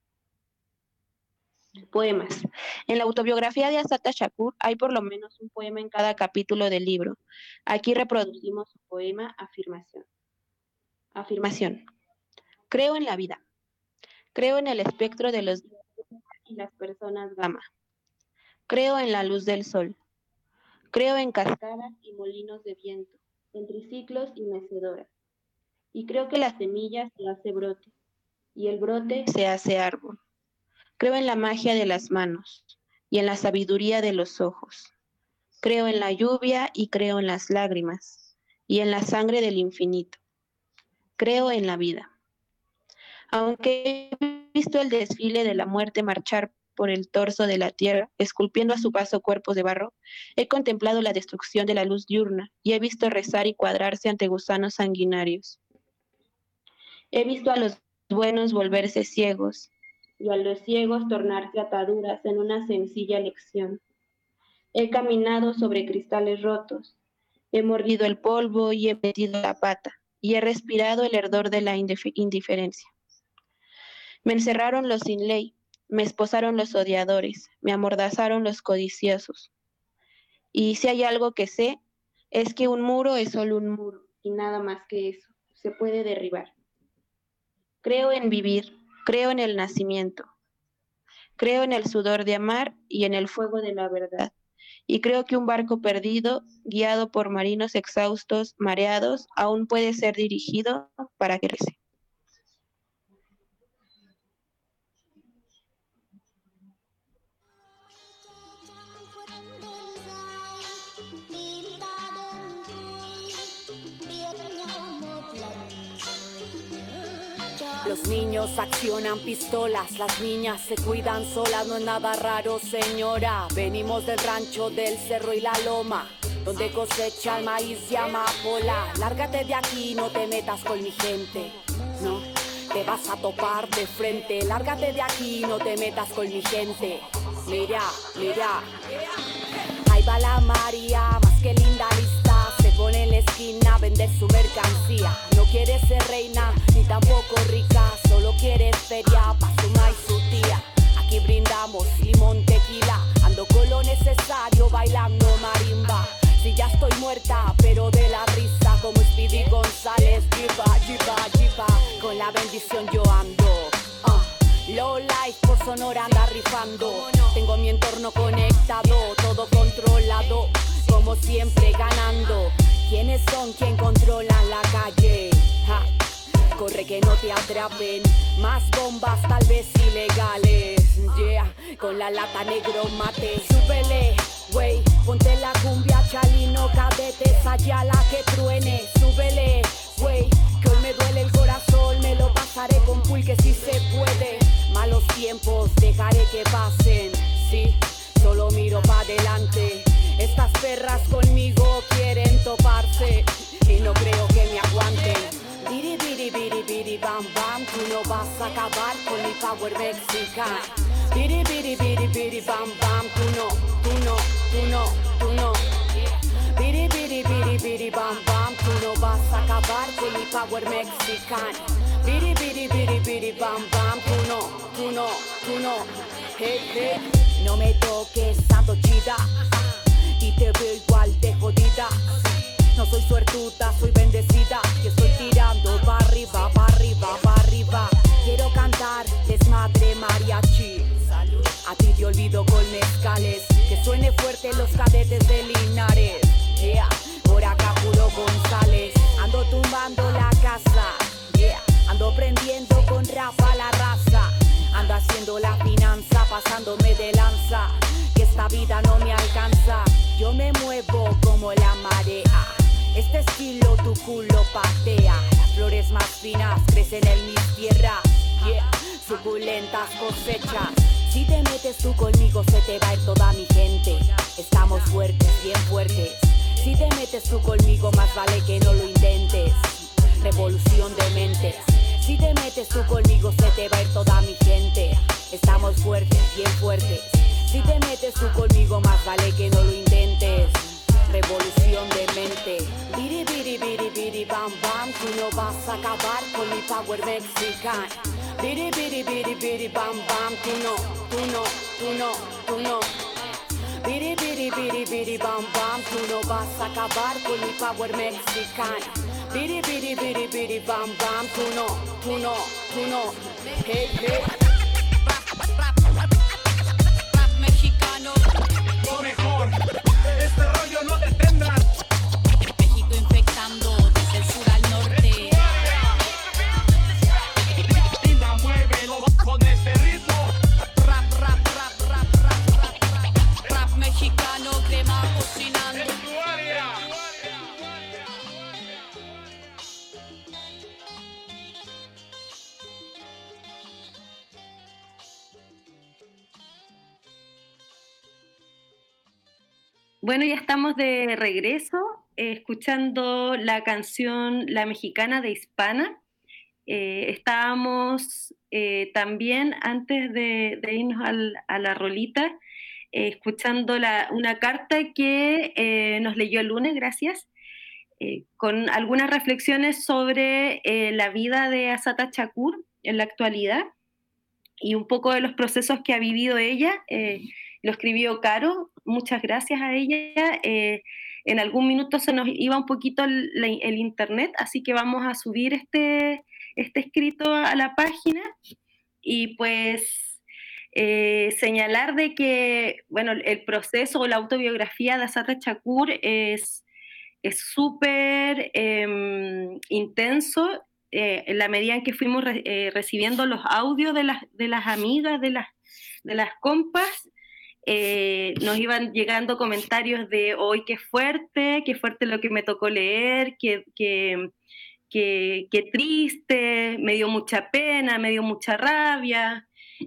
Poemas. En la autobiografía de Assata Shakur hay por lo menos un poema en cada capítulo del libro. Aquí reproducimos su poema Afirmación. Afirmación. Creo en la vida. Creo en el espectro de los días y las personas gamma. Creo en la luz del sol. Creo en cascadas y molinos de viento, en triciclos y mecedoras. Y creo que la semilla se hace brote, y el brote se hace árbol. Creo en la magia de las manos y en la sabiduría de los ojos. Creo en la lluvia y creo en las lágrimas y en la sangre del infinito. Creo en la vida. Aunque he visto el desfile de la muerte marchar por el torso de la tierra, esculpiendo a su paso cuerpos de barro, he contemplado la destrucción de la luz diurna y he visto rezar y cuadrarse ante gusanos sanguinarios. He visto a los buenos volverse ciegos y a los ciegos tornarse ataduras en una sencilla lección. He caminado sobre cristales rotos, he mordido el polvo y he metido la pata, y he respirado el ardor de la indiferencia. Me encerraron los sin ley, me esposaron los odiadores, me amordazaron los codiciosos. Y si hay algo que sé, es que un muro es solo un muro, y nada más que eso, se puede derribar. Creo en vivir. Creo en el nacimiento, creo en el sudor de amar y en el fuego de la verdad. Y creo que un barco perdido, guiado por marinos exhaustos, mareados, aún puede ser dirigido para que regrese. Los niños accionan pistolas, las niñas se cuidan solas, no es nada raro, señora. Venimos del rancho del cerro y la loma, donde cosecha el maíz y amapola. Lárgate de aquí, no te metas con mi gente, no, te vas a topar de frente. Lárgate de aquí, no te metas con mi gente. Mira, mira, ahí va la María, más que linda lista, se pone en la esquina a vender su mercancía. No quiere ser reina, ni tampoco rica, solo quiere feria pa' su ma y su tía. Aquí brindamos limón, tequila, ando con lo necesario bailando marimba. Si ya estoy muerta, pero de la risa, como Speedy González, jipa, jipa, jipa, con la bendición yo ando. Low life por Sonora anda rifando. Tengo mi entorno conectado, todo controlado, como siempre ganando. ¿Quiénes son quien controlan la calle? Ja. Corre que no te atrapen, más bombas tal vez ilegales. Yeah, con la lata negro mate. Súbele, wey, ponte la cumbia chalino, cadete, sayala que truene. Súbele, wey, que hoy me duele el corazón, me lo pasaré con pulque si se puede. Malos tiempos dejaré que pasen, sí, solo miro pa' adelante. Estas perras conmigo quieren toparse y no creo que me aguanten. Biri biri biri biri bam bam, tú no vas a acabar con mi power mexicano. Biri biri biri biri bam bam, tú no, tú no, tú no, tú no. Biri biri biri biri bam bam, tú no vas a acabar con mi power mexicano. Biri biri biri biri bam bam, tú no, tú no, tú no. Hey, hey. No me toques, ando chida y te veo igual de jodida. No soy suertuda, soy bendecida y estoy tirando pa' arriba, pa' arriba, pa' arriba. Quiero cantar desmadre mariachi, a ti te olvido con mezcales. Que suene fuerte los cadetes de Linares, yeah. Por acá puro González, ando tumbando la casa, yeah. Ando prendiendo con Rafa la raza, ando haciendo la finanza, pasándome de lanza, que esta vida no me alcanza. Yo me muevo como este estilo tu culo patea. Las flores más finas crecen en mis tierras, yeah. Suculentas cosechas. Si te metes tú conmigo se te va a ir toda mi gente. Estamos fuertes, bien fuertes. Si te metes tú conmigo más vale que no lo intentes. Revolución de mentes. Si te metes tú conmigo se te va a ir toda mi gente. Estamos fuertes, bien fuertes. Si te metes tú conmigo más vale que no lo intentes. Revolución de mente. Biri biri biri biri bam bam. Tú no vas a acabar con mi power mexican. Biri biri biri biri bam bam. Tú no, tú no, tú no, tú no. Biri biri biri biri bam bam. Tú no vas a acabar con mi power mexican. Biri biri biri biri bam bam. Tú no, tú no, tú no. Hey, hey. Rap mexicano. Lo mejor. Este rollo no detendrá. México infectando desde el sur al norte. Y la muévelo con este ritmo. Rap, rap, rap, rap, rap, rap, rap. Rap mexicano, crema cocinando. En tu área. Bueno, ya estamos de regreso, escuchando la canción La Mexicana de Hispana. Estábamos también, antes de irnos a la rolita, escuchando una carta que nos leyó el lunes, gracias, con algunas reflexiones sobre la vida de Assata Shakur en la actualidad y un poco de los procesos que ha vivido ella. Lo escribió Caro, muchas gracias a ella. En algún minuto se nos iba un poquito el internet, así que vamos a subir este escrito a la página y pues señalar de que, bueno, el proceso o la autobiografía de Assata Shakur es súper intenso, en la medida en que fuimos recibiendo los audios de las amigas, de las compas. Nos iban llegando comentarios de hoy qué fuerte lo que me tocó leer, qué triste, me dio mucha pena, me dio mucha rabia,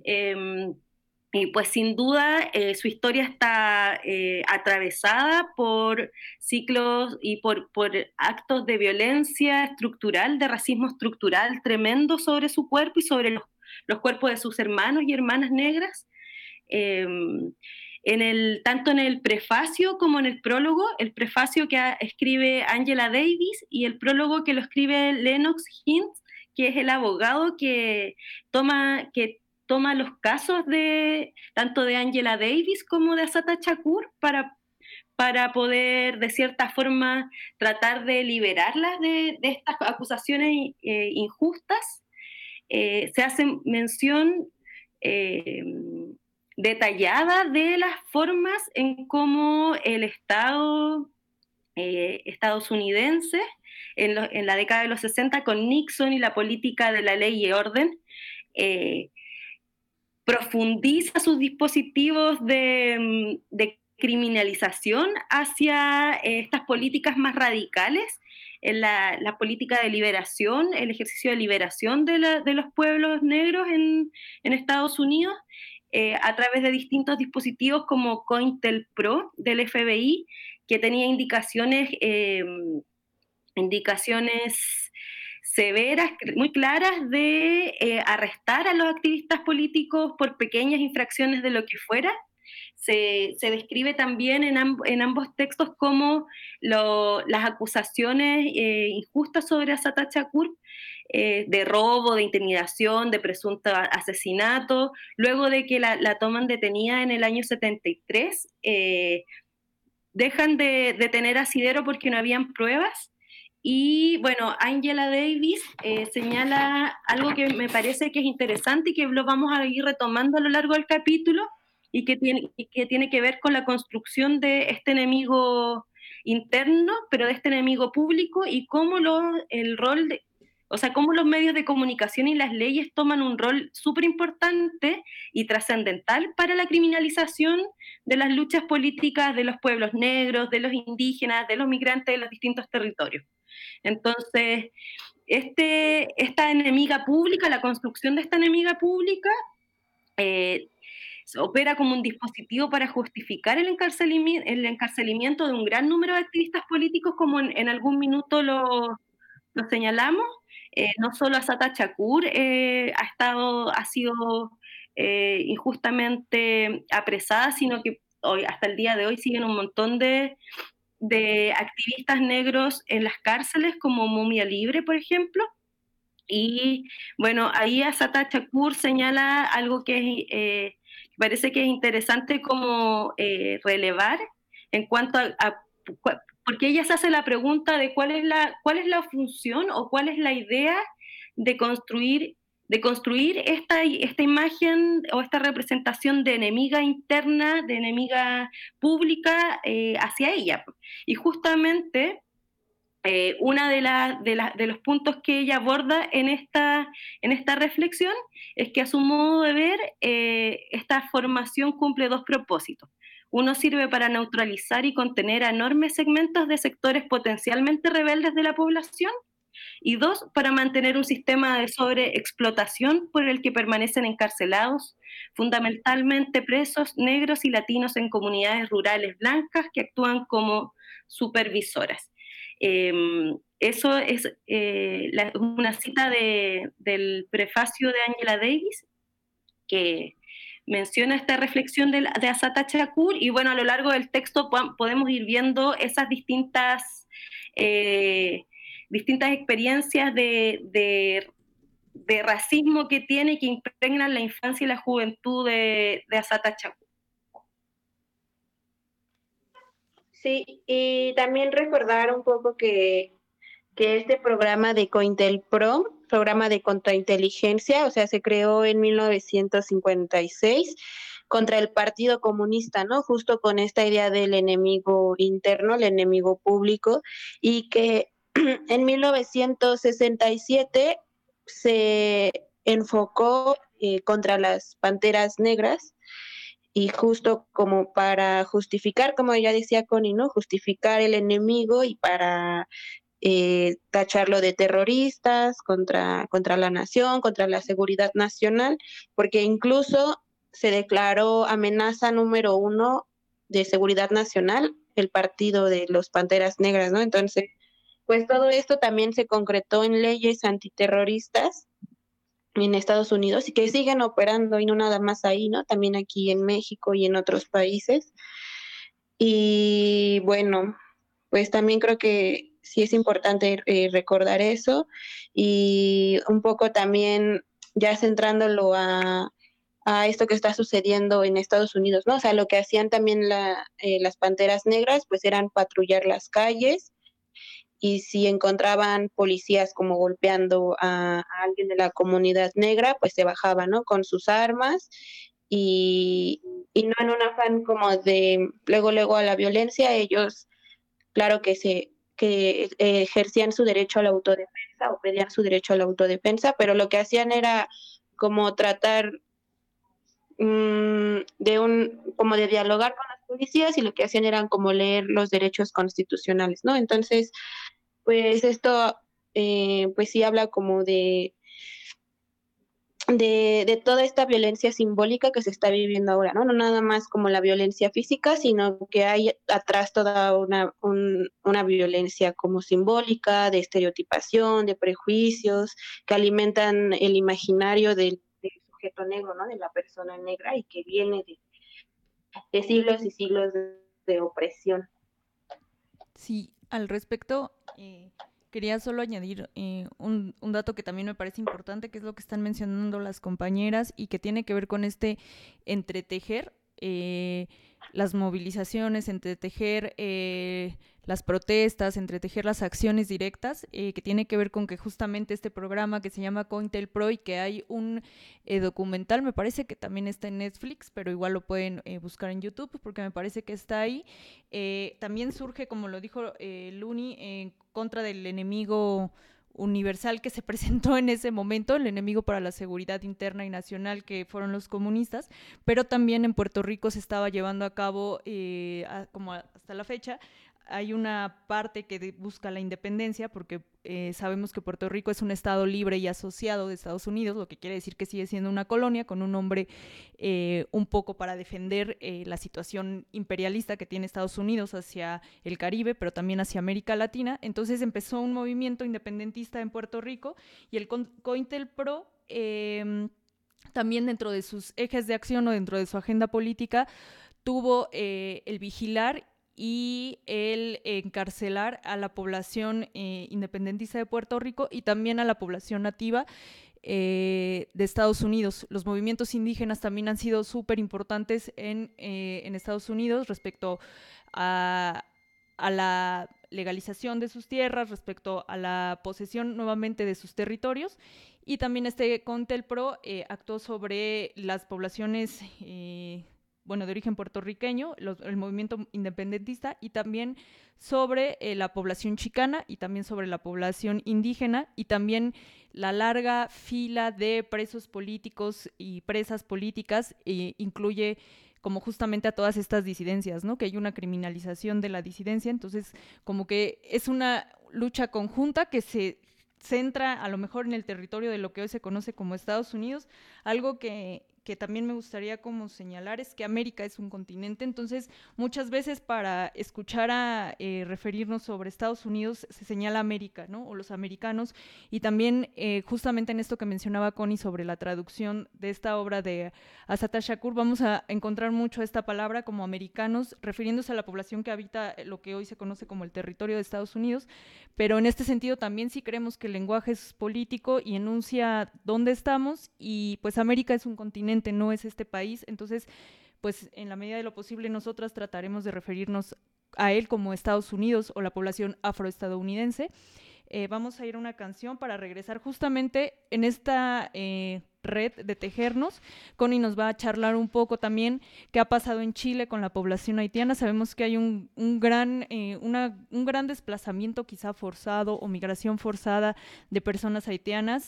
y pues sin duda su historia está atravesada por ciclos y por actos de violencia estructural, de racismo estructural tremendo sobre su cuerpo y sobre los cuerpos de sus hermanos y hermanas negras. Tanto en el prefacio como en el prólogo, el prefacio que escribe Angela Davis y el prólogo que lo escribe Lennox Hintz, que es el abogado que toma los casos tanto de Angela Davis como de Assata Shakur para poder de cierta forma tratar de liberarlas de estas acusaciones injustas. Se hace mención detallada de las formas en cómo el Estado estadounidense en la década de los 60 con Nixon y la política de la ley y orden profundiza sus dispositivos de criminalización hacia estas políticas más radicales, en la política de liberación, el ejercicio de liberación de los pueblos negros en Estados Unidos, a través de distintos dispositivos como COINTELPRO del FBI, que tenía indicaciones severas, muy claras de arrestar a los activistas políticos por pequeñas infracciones de lo que fuera. Se describe también en ambos textos como las acusaciones injustas sobre Assata Shakur, de robo, de intimidación, de presunto asesinato. Luego de que la toman detenida en el año 73, dejan de detener a Asidero porque no habían pruebas. Y bueno, Angela Davis señala algo que me parece que es interesante y que lo vamos a ir retomando a lo largo del capítulo, y que tiene que ver con la construcción de este enemigo interno, pero de este enemigo público, y cómo el rol O sea, cómo los medios de comunicación y las leyes toman un rol súper importante y trascendental para la criminalización de las luchas políticas de los pueblos negros, de los indígenas, de los migrantes de los distintos territorios. Entonces, esta enemiga pública, la construcción de esta enemiga pública, opera como un dispositivo para justificar el encarcelamiento de un gran número de activistas políticos, como en algún minuto lo señalamos. No solo Assata Shakur ha sido injustamente apresada, sino que hasta el día de hoy siguen un montón de activistas negros en las cárceles, como Mumia Libre, por ejemplo. Y bueno, ahí Assata Shakur señala algo que parece que es interesante como relevar en cuanto a porque ella se hace la pregunta de cuál es la función o cuál es la idea de construir esta imagen o esta representación de enemiga interna, de enemiga pública hacia ella. Y justamente una de los puntos que ella aborda en esta reflexión es que, a su modo de ver, esta formación cumple dos propósitos. Uno, sirve para neutralizar y contener a enormes segmentos de sectores potencialmente rebeldes de la población, y dos, para mantener un sistema de sobreexplotación por el que permanecen encarcelados, fundamentalmente presos negros y latinos en comunidades rurales blancas que actúan como supervisoras. Eso es una cita del prefacio de Angela Davis, que menciona esta reflexión de Assata Shakur, y bueno, a lo largo del texto podemos ir viendo esas distintas experiencias de racismo que tiene y que impregnan la infancia y la juventud de Assata Shakur. Sí, y también recordar un poco que este programa de COINTELPRO, programa de contrainteligencia, o sea, se creó en 1956 contra el Partido Comunista, ¿no? Justo con esta idea del enemigo interno, el enemigo público, y que en 1967 se enfocó contra las panteras negras, y justo como para justificar, como ya decía Connie, ¿no? Justificar el enemigo y para tacharlo de terroristas contra la nación, contra la seguridad nacional, porque incluso se declaró amenaza número 1 de seguridad nacional el partido de los Panteras Negras, ¿no? Entonces, pues todo esto también se concretó en leyes antiterroristas en Estados Unidos y que siguen operando, y no nada más ahí, ¿no? También aquí en México y en otros países. Y bueno, pues también creo que sí es importante recordar eso, y un poco también ya centrándolo a esto que está sucediendo en Estados Unidos, ¿no? O sea, lo que hacían también las Panteras Negras, pues eran patrullar las calles, y si encontraban policías como golpeando a alguien de la comunidad negra, pues se bajaban, ¿no? Con sus armas, y no en un afán como de luego a la violencia. Ellos, claro que ejercían su derecho a la autodefensa o pedían su derecho a la autodefensa, pero lo que hacían era como tratar como de dialogar con las policías, y lo que hacían eran como leer los derechos constitucionales, ¿no? Entonces, pues esto pues sí habla como de toda esta violencia simbólica que se está viviendo ahora, ¿no? No nada más como la violencia física, sino que hay atrás toda una violencia como simbólica, de estereotipación, de prejuicios, que alimentan el imaginario del sujeto negro, ¿no? De la persona negra, y que viene de siglos y siglos de opresión. Sí, al respecto, quería solo añadir un dato que también me parece importante, que es lo que están mencionando las compañeras y que tiene que ver con este entretejer las movilizaciones, entretejer las protestas, entretejer las acciones directas, que tiene que ver con que justamente este programa que se llama COINTELPRO, y que hay un documental, me parece que también está en Netflix, pero igual lo pueden buscar en YouTube porque me parece que está ahí, también surge, como lo dijo Luni, en contra del enemigo universal que se presentó en ese momento, el enemigo para la seguridad interna y nacional, que fueron los comunistas, pero también en Puerto Rico se estaba llevando a cabo, como hasta la fecha, hay una parte que busca la independencia, porque sabemos que Puerto Rico es un estado libre y asociado de Estados Unidos, lo que quiere decir que sigue siendo una colonia con un nombre un poco para defender la situación imperialista que tiene Estados Unidos hacia el Caribe, pero también hacia América Latina. Entonces empezó un movimiento independentista en Puerto Rico, y el COINTELPRO también, dentro de sus ejes de acción o dentro de su agenda política, tuvo el vigilar y el encarcelar a la población independentista de Puerto Rico y también a la población nativa de Estados Unidos. Los movimientos indígenas también han sido súper importantes en Estados Unidos respecto a la legalización de sus tierras, respecto a la posesión nuevamente de sus territorios, y también COINTELPRO actuó sobre las poblaciones de origen puertorriqueño, el movimiento independentista, y también sobre la población chicana y también sobre la población indígena, y también la larga fila de presos políticos y presas políticas incluye como justamente a todas estas disidencias, ¿no? Que hay una criminalización de la disidencia, entonces como que es una lucha conjunta que se centra a lo mejor en el territorio de lo que hoy se conoce como Estados Unidos. Algo que también me gustaría como señalar es que América es un continente, entonces muchas veces para escuchar a referirnos sobre Estados Unidos se señala América, ¿no? O los americanos, y también justamente en esto que mencionaba Connie sobre la traducción de esta obra de Assata Shakur, vamos a encontrar mucho esta palabra como americanos, refiriéndose a la población que habita lo que hoy se conoce como el territorio de Estados Unidos, pero en este sentido también sí creemos que el lenguaje es político y enuncia dónde estamos, y pues América es un continente, no es este país, entonces pues en la medida de lo posible nosotras trataremos de referirnos a él como Estados Unidos o la población afroestadounidense. Vamos a ir a una canción para regresar justamente en esta red de tejernos. Connie nos va a charlar un poco también qué ha pasado en Chile con la población haitiana. Sabemos que hay un gran desplazamiento quizá forzado o migración forzada de personas haitianas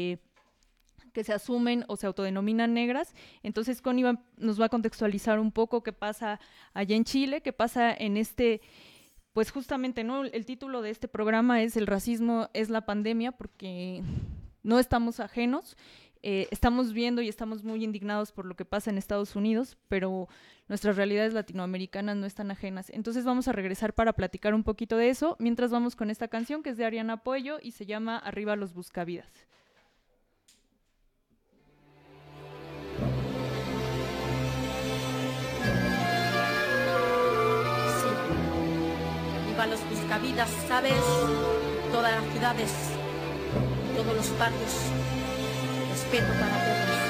que se asumen o se autodenominan negras. Entonces Connie nos va a contextualizar un poco qué pasa allá en Chile, qué pasa en pues justamente, ¿no? El título de este programa es El racismo es la pandemia, porque no estamos ajenos, estamos viendo y estamos muy indignados por lo que pasa en Estados Unidos, pero nuestras realidades latinoamericanas no están ajenas. Entonces vamos a regresar para platicar un poquito de eso, mientras vamos con esta canción que es de Ariana Puello y se llama Arriba los Buscavidas. Los buscavidas, ¿sabes? Todas las ciudades, todos los barrios, respeto para todos,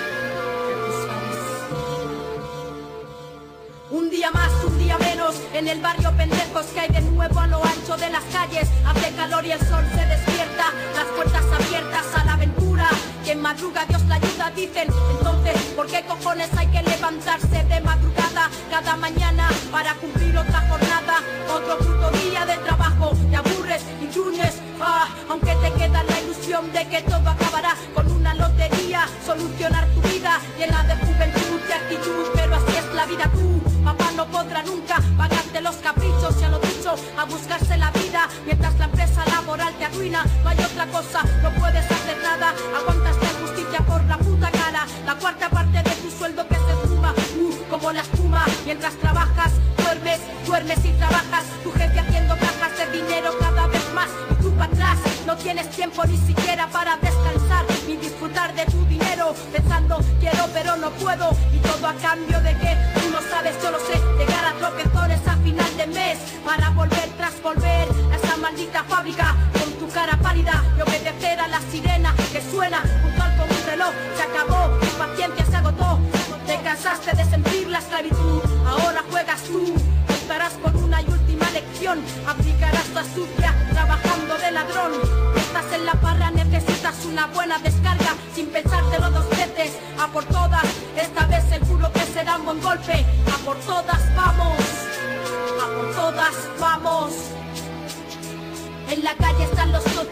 Un día más, un día menos, en el barrio pendejos que hay de nuevo a lo ancho de las calles. Hace calor y el sol se despierta, las puertas abiertas a la aventura. Quien madruga Dios la ayuda, dicen. Entonces, ¿por qué cojones hay que levantarse de madrugada cada mañana para cumplir otra jornada? Otro puto día de trabajo, te aburres y gruñes, aunque te queda la ilusión de que todo acabará con una lotería. Solucionar tu vida llena de juventud y actitud, pero así es la vida. Tú, papá, no podrá nunca pagarte los caprichos, ya lo dicho, a buscarse la vida mientras la empresa laboral te arruina. No hay otra cosa, no puedes hacer nada, aguantas la injusticia por la puta cara. La cuarta parte de tu sueldo que se fuma, como la espuma. Mientras trabajas, duermes y trabajas. Tu jefe haciendo cajas de dinero cada vez más y tú para atrás. No tienes tiempo ni siquiera para descansar ni disfrutar de tu dinero, pensando quiero pero no puedo, y todo a cambio de que tú no sabes, yo lo sé, llegar a tropezones a final de mes para volver tras volver a esa maldita fábrica con tu cara pálida y obedecer a la sirena que suena junto con un reloj. Se acabó, tu paciencia se agotó, te cansaste de sentir la esclavitud, ahora juegas tú. Estarás con una y última lección, aplicarás tu astucia trabajando de ladrón. Estás en la parra, necesitas una buena descarga sin pensártelo dos veces. A por todas, esta vez seguro que será un buen golpe. A por todas vamos, a por todas vamos. En la calle están los socios y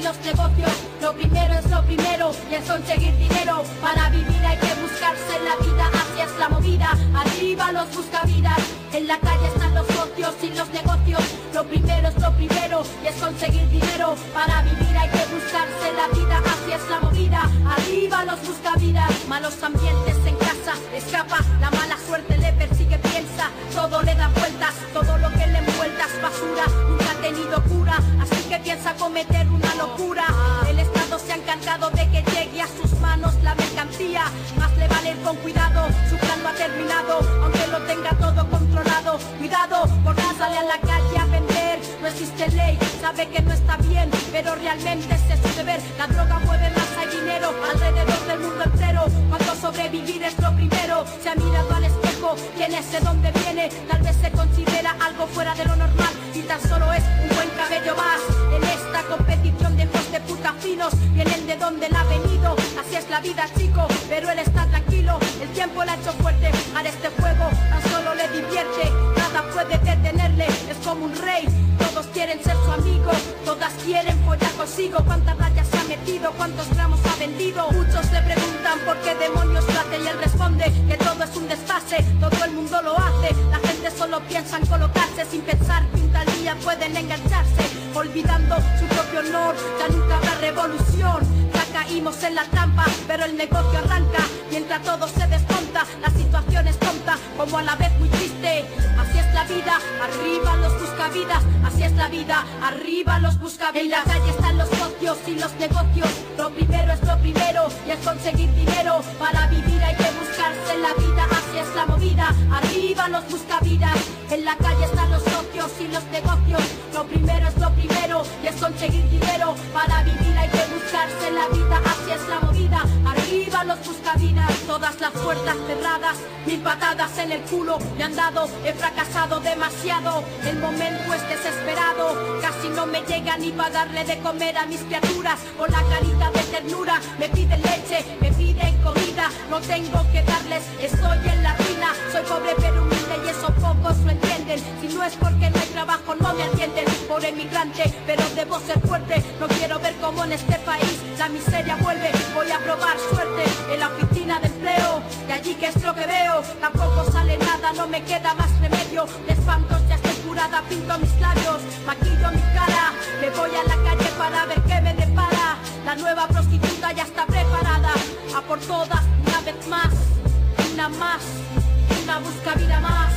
los negocios. Lo primero es lo primero y es conseguir dinero. Para vivir hay que buscarse la vida, así es la movida. Arriba los buscavidas, en la calle están los socios y los negocios. Lo primero es lo primero y es conseguir dinero. Para vivir hay que buscarse la vida, así es la movida. Arriba los buscavidas, malos ambientes en casa, escapa, la mala suerte le persigue, piensa, todo le da vueltas, todo lo que le envuelta es basura, nunca ha tenido cura, así que piensa cometer una locura. El Estado se ha encargado de que llegue a sus manos la mercancía, más le vale ir con cuidado, su plan no ha terminado, aunque lo tenga todo controlado. Cuidado, porque sale a la calle a vender, no existe ley, sabe que no está bien, pero realmente es su deber. La droga mueve más, hay dinero alrededor del mundo entero. Cuando sobrevivir es lo primero, se ha mirado al espejo, quién es, de dónde viene, tal vez se considera algo fuera de lo normal y tan solo es un buen cabello más. En esta competición de hijos de puta finos, vienen de donde él ha venido, así es la vida, chico, pero él está tranquilo, el tiempo le ha hecho fuerte, a este juego tan solo le divierte, nada puede detenerle, es como un rey, todos quieren ser su amigo, todas quieren follar consigo. Cuántas rayas se ha metido, cuántos gramos ha vendido. Muchos le preguntan por qué demonios lo hace y él responde que todo es un desfase, todo el mundo lo hace. La gente solo piensa en colocarse sin pensar que un tal día pueden engancharse, olvidando su propio honor. Ya nunca habrá revolución, ya caímos en la trampa, pero el negocio arranca mientras todo se desmonta. La situación es tonta, como a la vez muy triste. Así es la vida, arriba los buscavidas. Así es la vida, arriba los buscavidas. En la calle están los socios y los negocios. Lo primero es lo primero y es conseguir dinero. Para vivir hay que buscarse la vida, así es la movida. Arriba los buscavidas. En la calle están los socios y los negocios. Lo primero es lo primero y es conseguir dinero. Para vivir hay que buscarse la vida, así es la movida. Arriba los buscavidas. Todas las puertas cerradas, 1000 patadas en el culo me han dado, he fracasado demasiado. El momento es desesperado, casi no me llega ni para darle de comer a mis criaturas. Con la carita de ternura me piden leche, me piden comida, no tengo que darles, estoy en la ruina. Soy pobre pero humilde y eso pocos lo entienden. Si no es porque no hay trabajo no me atienden. Por emigrante pero debo ser fuerte, no quiero ver cómo en este país la miseria vuelve. Voy a probar suerte en la oficina de empleo y allí que es lo que veo, tampoco sale nada, no me queda más remedio. De espantos ya estoy curada, pinto mis labios, maquillo mi cara, me voy a la calle para ver qué me depara. La nueva prostituta ya está preparada, a por todas una vez más, una más, una buscavida más.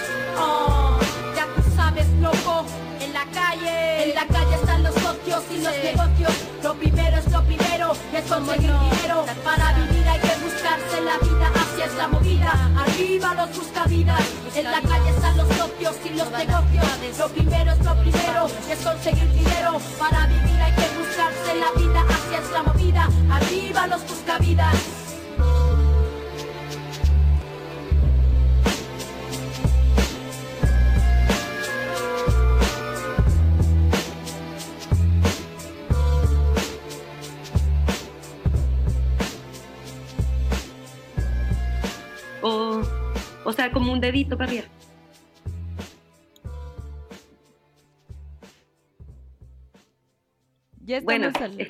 Oh, ya tú sabes, loco, en la calle están los socios y los negocios. Lo primero es lo primero y es conseguir dinero. Para vivir hay que buscarse la vida, así es la movida. Arriba los buscavidas. En la calle están los socios y los negocios. Lo primero es lo primero y es conseguir dinero. Para vivir hay que buscarse la vida, así es la movida. Arriba los buscavidas. O sea, como un dedito para arriba. Ya bueno,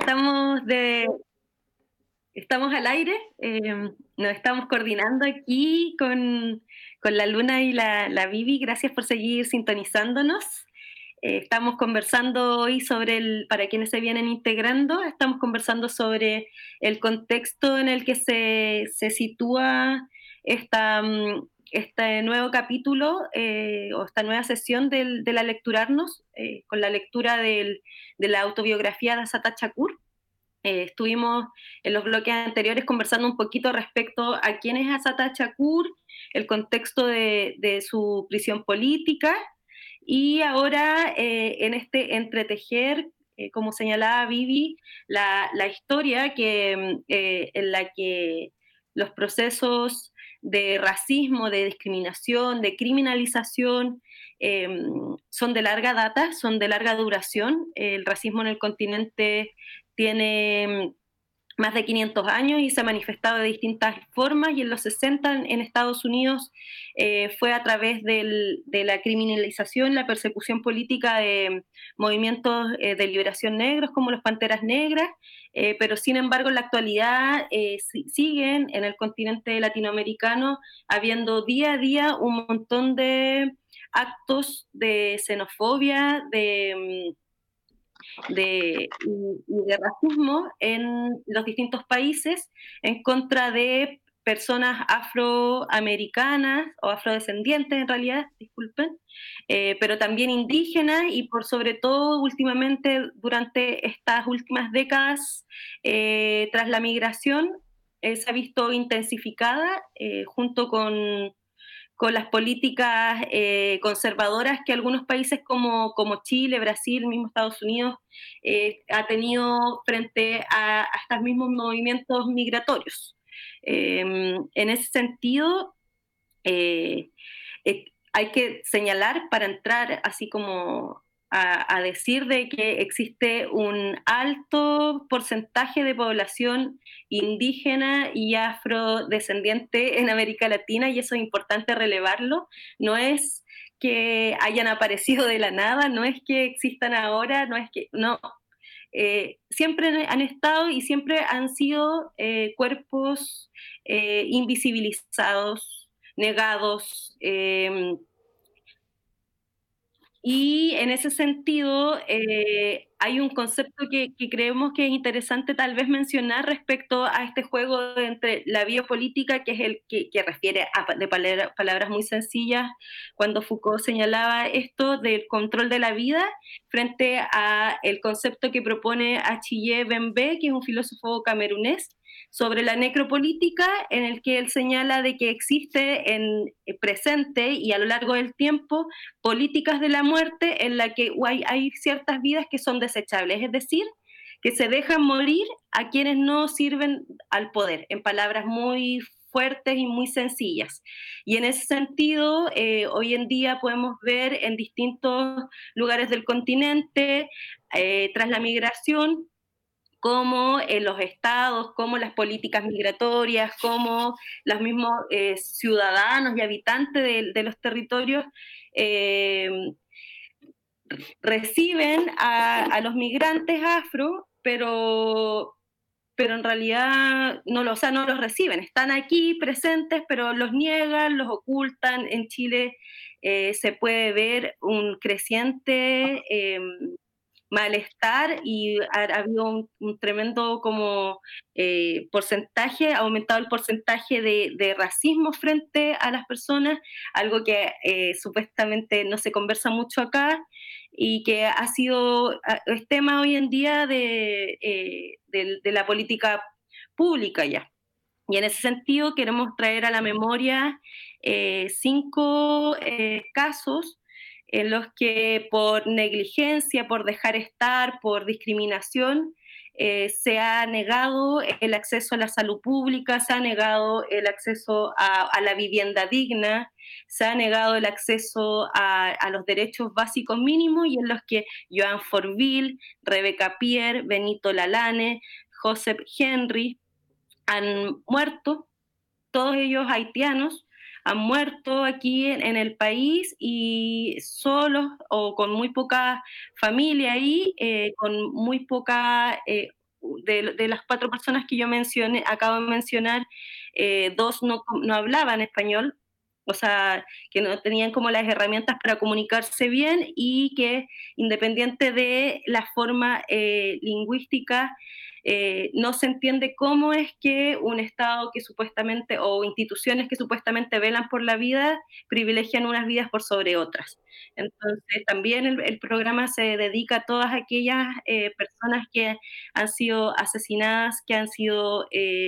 estamos al aire, nos estamos coordinando aquí con la Luna y la Vivi. Gracias por seguir sintonizándonos. Estamos conversando hoy sobre para quienes se vienen integrando, estamos conversando sobre el contexto en el que se sitúa este nuevo capítulo o esta nueva sesión de la Lecturarnos, con la lectura de la autobiografía de Assata Shakur. Estuvimos en los bloques anteriores conversando un poquito respecto a quién es Assata Shakur, el contexto de su prisión política, y ahora en este entretejer, como señalaba Vivi, la historia en la que los procesos de racismo, de discriminación, de criminalización, son de larga data, son de larga duración. El racismo en el continente tiene más de 500 años y se ha manifestado de distintas formas, y en los 60 en Estados Unidos fue a través de la criminalización, la persecución política de movimientos de liberación negros como los Panteras Negras, pero sin embargo en la actualidad siguen en el continente latinoamericano habiendo día a día un montón de actos de xenofobia, de racismo en los distintos países en contra de personas afroamericanas o afrodescendientes en realidad, disculpen, pero también indígenas, y por sobre todo últimamente durante estas últimas décadas tras la migración se ha visto intensificada junto con las políticas conservadoras que algunos países como Chile, Brasil, mismo Estados Unidos ha tenido frente a estos mismos movimientos migratorios. En ese sentido, hay que señalar para entrar así como a decir de que existe un alto porcentaje de población indígena y afrodescendiente en América Latina, y eso es importante relevarlo. No es que hayan aparecido de la nada, no es que existan ahora, no. Siempre han estado y siempre han sido cuerpos invisibilizados, negados, y en ese sentido hay un concepto que creemos que es interesante tal vez mencionar respecto a este juego entre la biopolítica, que es el que refiere a palabras muy sencillas, cuando Foucault señalaba esto del control de la vida, frente a el concepto que propone Achille Bembe, que es un filósofo camerunés, sobre la necropolítica, en el que él señala de que existe en presente y a lo largo del tiempo políticas de la muerte en la que hay ciertas vidas que son desechables, es decir, que se dejan morir a quienes no sirven al poder, en palabras muy fuertes y muy sencillas. Y en ese sentido, hoy en día podemos ver en distintos lugares del continente, tras la migración, como los estados, como las políticas migratorias, como los mismos ciudadanos y habitantes de los territorios reciben a los migrantes afro, pero en realidad no los reciben. Están aquí presentes, pero los niegan, los ocultan. En Chile se puede ver un creciente malestar, y ha habido un tremendo como porcentaje, ha aumentado el porcentaje de racismo frente a las personas, algo que supuestamente no se conversa mucho acá y que ha sido es tema hoy en día de la política pública ya. Y en ese sentido queremos traer a la memoria 5 casos en los que por negligencia, por dejar estar, por discriminación, se ha negado el acceso a la salud pública, se ha negado el acceso a la vivienda digna, se ha negado el acceso a los derechos básicos mínimos, y en los que Joan Forville, Rebecca Pierre, Benito Lalane, Joseph Henry han muerto, todos ellos haitianos, han muerto aquí en el país y solos o con muy poca familia ahí, con muy poca, de las 4 personas que yo acabo de mencionar, 2 no hablaban español, o sea, que no tenían como las herramientas para comunicarse bien, y que independiente de la forma lingüística, no se entiende cómo es que un Estado que supuestamente, o instituciones que supuestamente velan por la vida, privilegian unas vidas por sobre otras. Entonces, también el programa se dedica a todas aquellas personas que han sido asesinadas, que han sido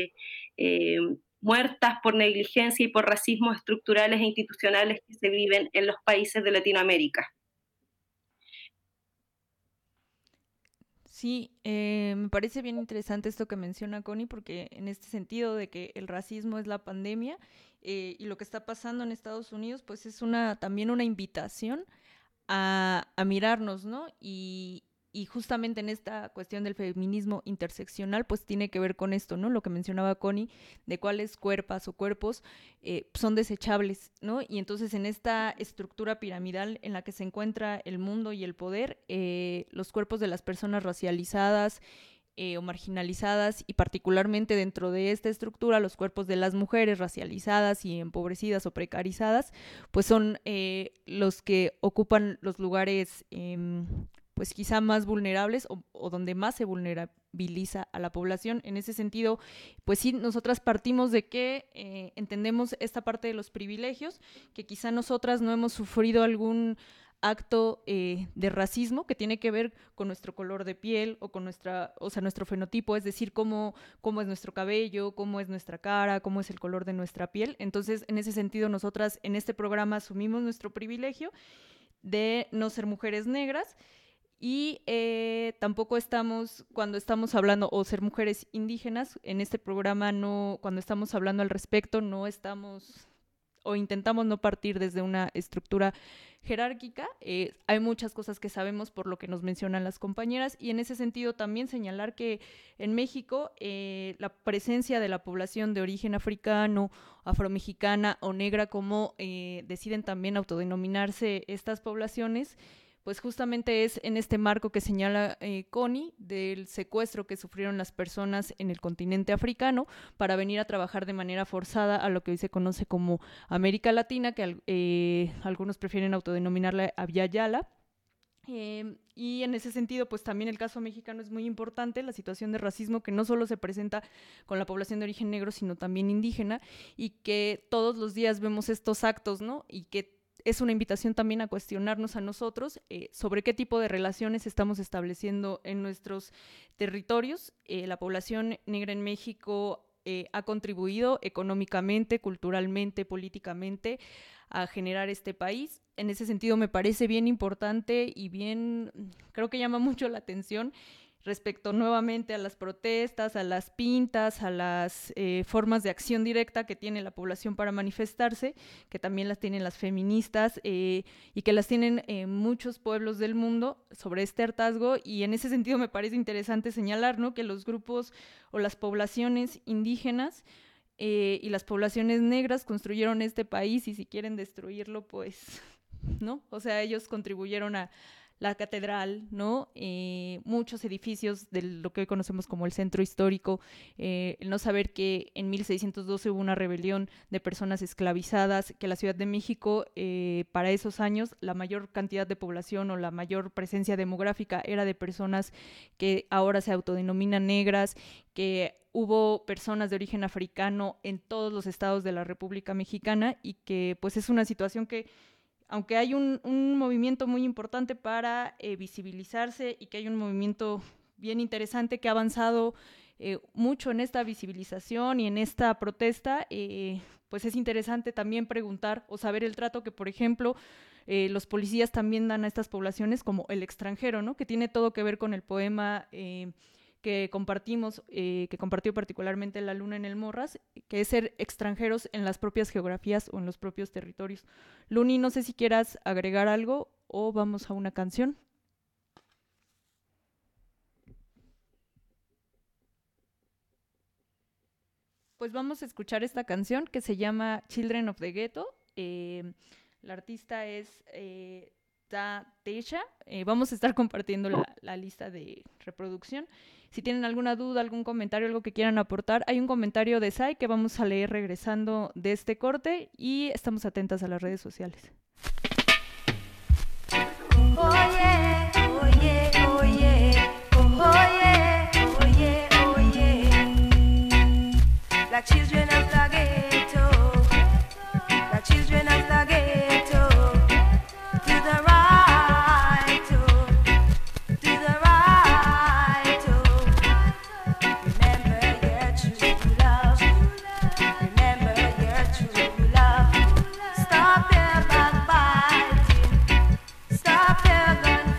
muertas por negligencia y por racismos estructurales e institucionales que se viven en los países de Latinoamérica. Sí, me parece bien interesante esto que menciona Connie, porque en este sentido de que el racismo es la pandemia, y lo que está pasando en Estados Unidos, pues es también una invitación a mirarnos, ¿no? Y y justamente en esta cuestión del feminismo interseccional, pues tiene que ver con esto, ¿no? Lo que mencionaba Connie, de cuáles cuerpas o cuerpos son desechables, ¿no? Y entonces en esta estructura piramidal en la que se encuentra el mundo y el poder, los cuerpos de las personas racializadas o marginalizadas, y particularmente dentro de esta estructura los cuerpos de las mujeres racializadas y empobrecidas o precarizadas, pues son los que ocupan los lugares pues quizá más vulnerables o donde más se vulnerabiliza a la población. En ese sentido, pues sí, nosotras partimos de que entendemos esta parte de los privilegios, que quizá nosotras no hemos sufrido algún acto de racismo que tiene que ver con nuestro color de piel o con nuestro fenotipo, es decir, cómo es nuestro cabello, cómo es nuestra cara, cómo es el color de nuestra piel. Entonces, en ese sentido, nosotras en este programa asumimos nuestro privilegio de no ser mujeres negras y tampoco cuando estamos hablando, o ser mujeres indígenas, en este programa no, cuando estamos hablando al respecto, no estamos o intentamos no partir desde una estructura jerárquica. Hay muchas cosas que sabemos por lo que nos mencionan las compañeras, y en ese sentido también señalar que en México la presencia de la población de origen africano, afromexicana o negra, como deciden también autodenominarse estas poblaciones, pues justamente es en este marco que señala Connie, del secuestro que sufrieron las personas en el continente africano para venir a trabajar de manera forzada a lo que hoy se conoce como América Latina, que algunos prefieren autodenominarla Abya Yala. Y en ese sentido, pues también el caso mexicano es muy importante, la situación de racismo que no solo se presenta con la población de origen negro, sino también indígena, y que todos los días vemos estos actos, ¿no? Y que es una invitación también a cuestionarnos a nosotros sobre qué tipo de relaciones estamos estableciendo en nuestros territorios. La población negra en México ha contribuido económicamente, culturalmente, políticamente a generar este país. En ese sentido me parece bien importante y creo que llama mucho la atención respecto nuevamente a las protestas, a las pintas, a las formas de acción directa que tiene la población para manifestarse, que también las tienen las feministas y que las tienen muchos pueblos del mundo sobre este hartazgo. Y en ese sentido me parece interesante señalar, ¿no?, que los grupos o las poblaciones indígenas y las poblaciones negras construyeron este país, y si quieren destruirlo, pues, ¿no? O sea, ellos contribuyeron a la catedral, ¿no? Muchos edificios de lo que hoy conocemos como el centro histórico, el no saber que en 1612 hubo una rebelión de personas esclavizadas, que la Ciudad de México, para esos años, la mayor cantidad de población o la mayor presencia demográfica era de personas que ahora se autodenominan negras, que hubo personas de origen africano en todos los estados de la República Mexicana, y que pues es una situación que, aunque hay un movimiento muy importante para visibilizarse, y que hay un movimiento bien interesante que ha avanzado mucho en esta visibilización y en esta protesta, pues es interesante también preguntar o saber el trato que, por ejemplo, los policías también dan a estas poblaciones, como El extranjero, ¿no?, que tiene todo que ver con el poema que compartimos, que compartió particularmente La Luna en el Morras, que es ser extranjeros en las propias geografías o en los propios territorios. Luni, no sé si quieras agregar algo o vamos a una canción. Pues vamos a escuchar esta canción que se llama Children of the Ghetto. La artista es Ta Teisha. Vamos a estar compartiendo la lista de reproducción. Si tienen alguna duda, algún comentario, algo que quieran aportar, hay un comentario de Sai que vamos a leer regresando de este corte, y estamos atentas a las redes sociales. Oye, oye, oye, oye, oye, oye. La children of the ghetto, the children of the ghetto, to the right, to the right. Remember your true love, remember your true love. Stop their backbiting, stop their gun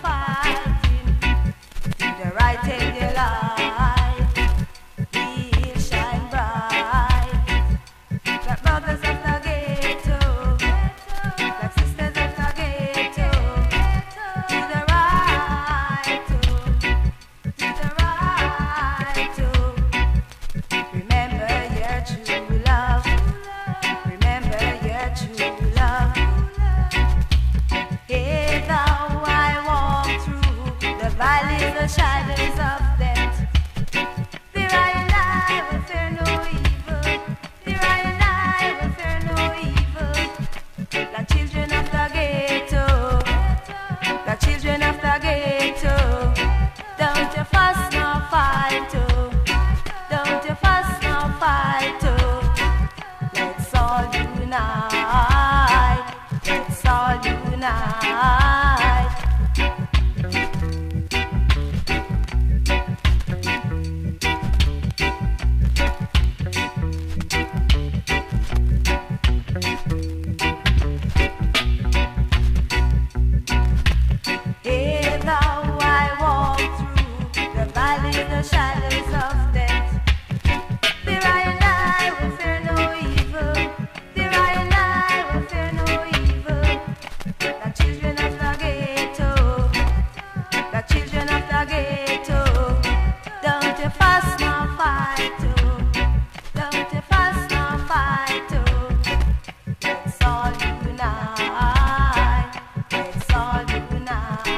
the shadows of death. There I and I will fear no evil. There I and I will fear no evil. The children of the ghetto, the children of the ghetto. Don't you fuss nor fight, oh. Don't you fuss nor fight, oh. Let's all unite. Let's all unite.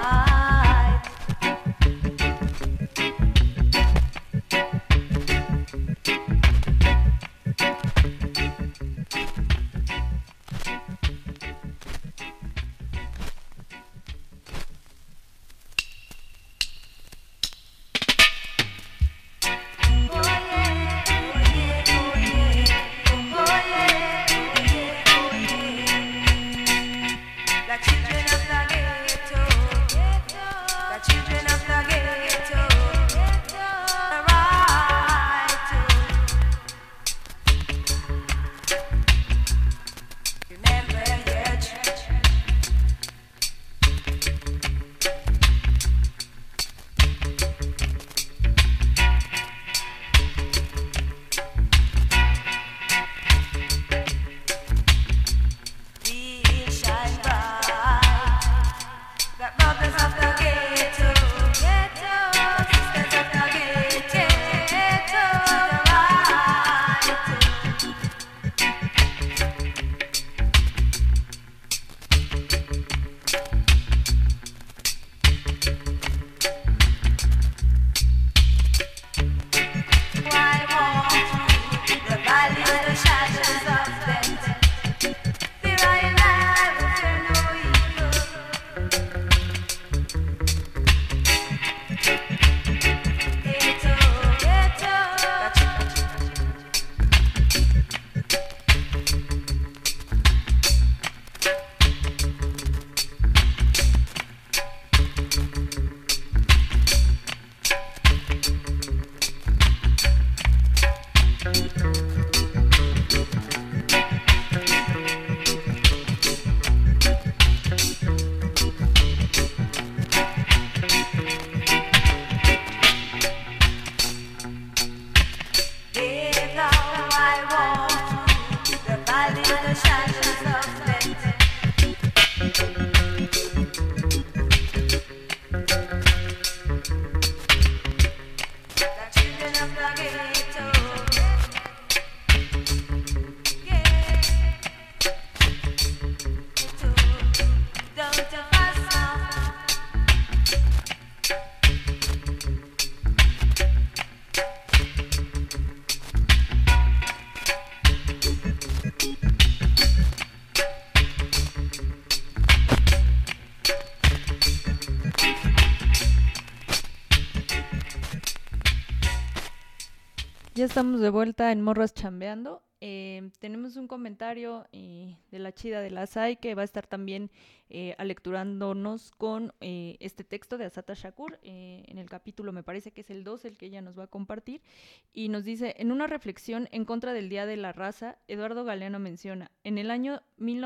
Ya estamos de vuelta en Morras Chambeando. Tenemos un comentario de la chida de la SAI que va a estar también alecturándonos con este texto de Assata Shakur en el capítulo, me parece que es el 2, el que ella nos va a compartir, y nos dice: en una reflexión en contra del Día de la Raza, Eduardo Galeano menciona: en el año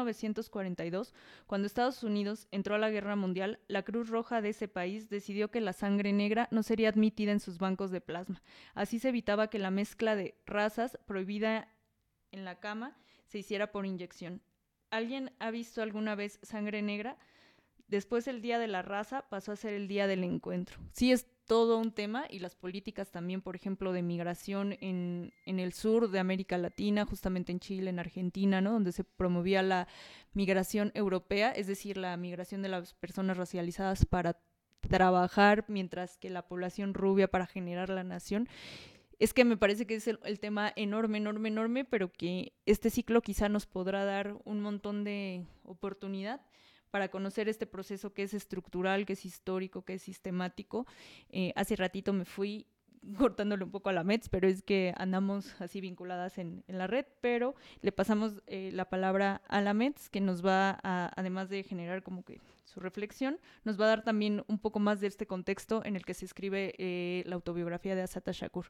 1942, cuando Estados Unidos entró a la Guerra Mundial, la Cruz Roja de ese país decidió que la sangre negra no sería admitida en sus bancos de plasma. Así se evitaba que la mezcla de razas prohibida en la cama se hiciera por inyección. ¿Alguien ha visto alguna vez sangre negra? Después el Día de la Raza pasó a ser el Día del Encuentro. Sí, es todo un tema, y las políticas también, por ejemplo, de migración en el sur de América Latina, justamente en Chile, en Argentina, ¿no? Donde se promovía la migración europea, es decir, la migración de las personas racializadas para trabajar, mientras que la población rubia para generar la nación. Es que me parece que es el tema enorme, pero que este ciclo quizá nos podrá dar un montón de oportunidad para conocer este proceso que es estructural, que es histórico, que es sistemático. Hace ratito me fui cortándole un poco a la METS, pero es que andamos así vinculadas en la red, pero le pasamos la palabra a la METS, que nos va a, además de generar como que su reflexión, nos va a dar también un poco más de este contexto en el que se escribe la autobiografía de Assata Shakur.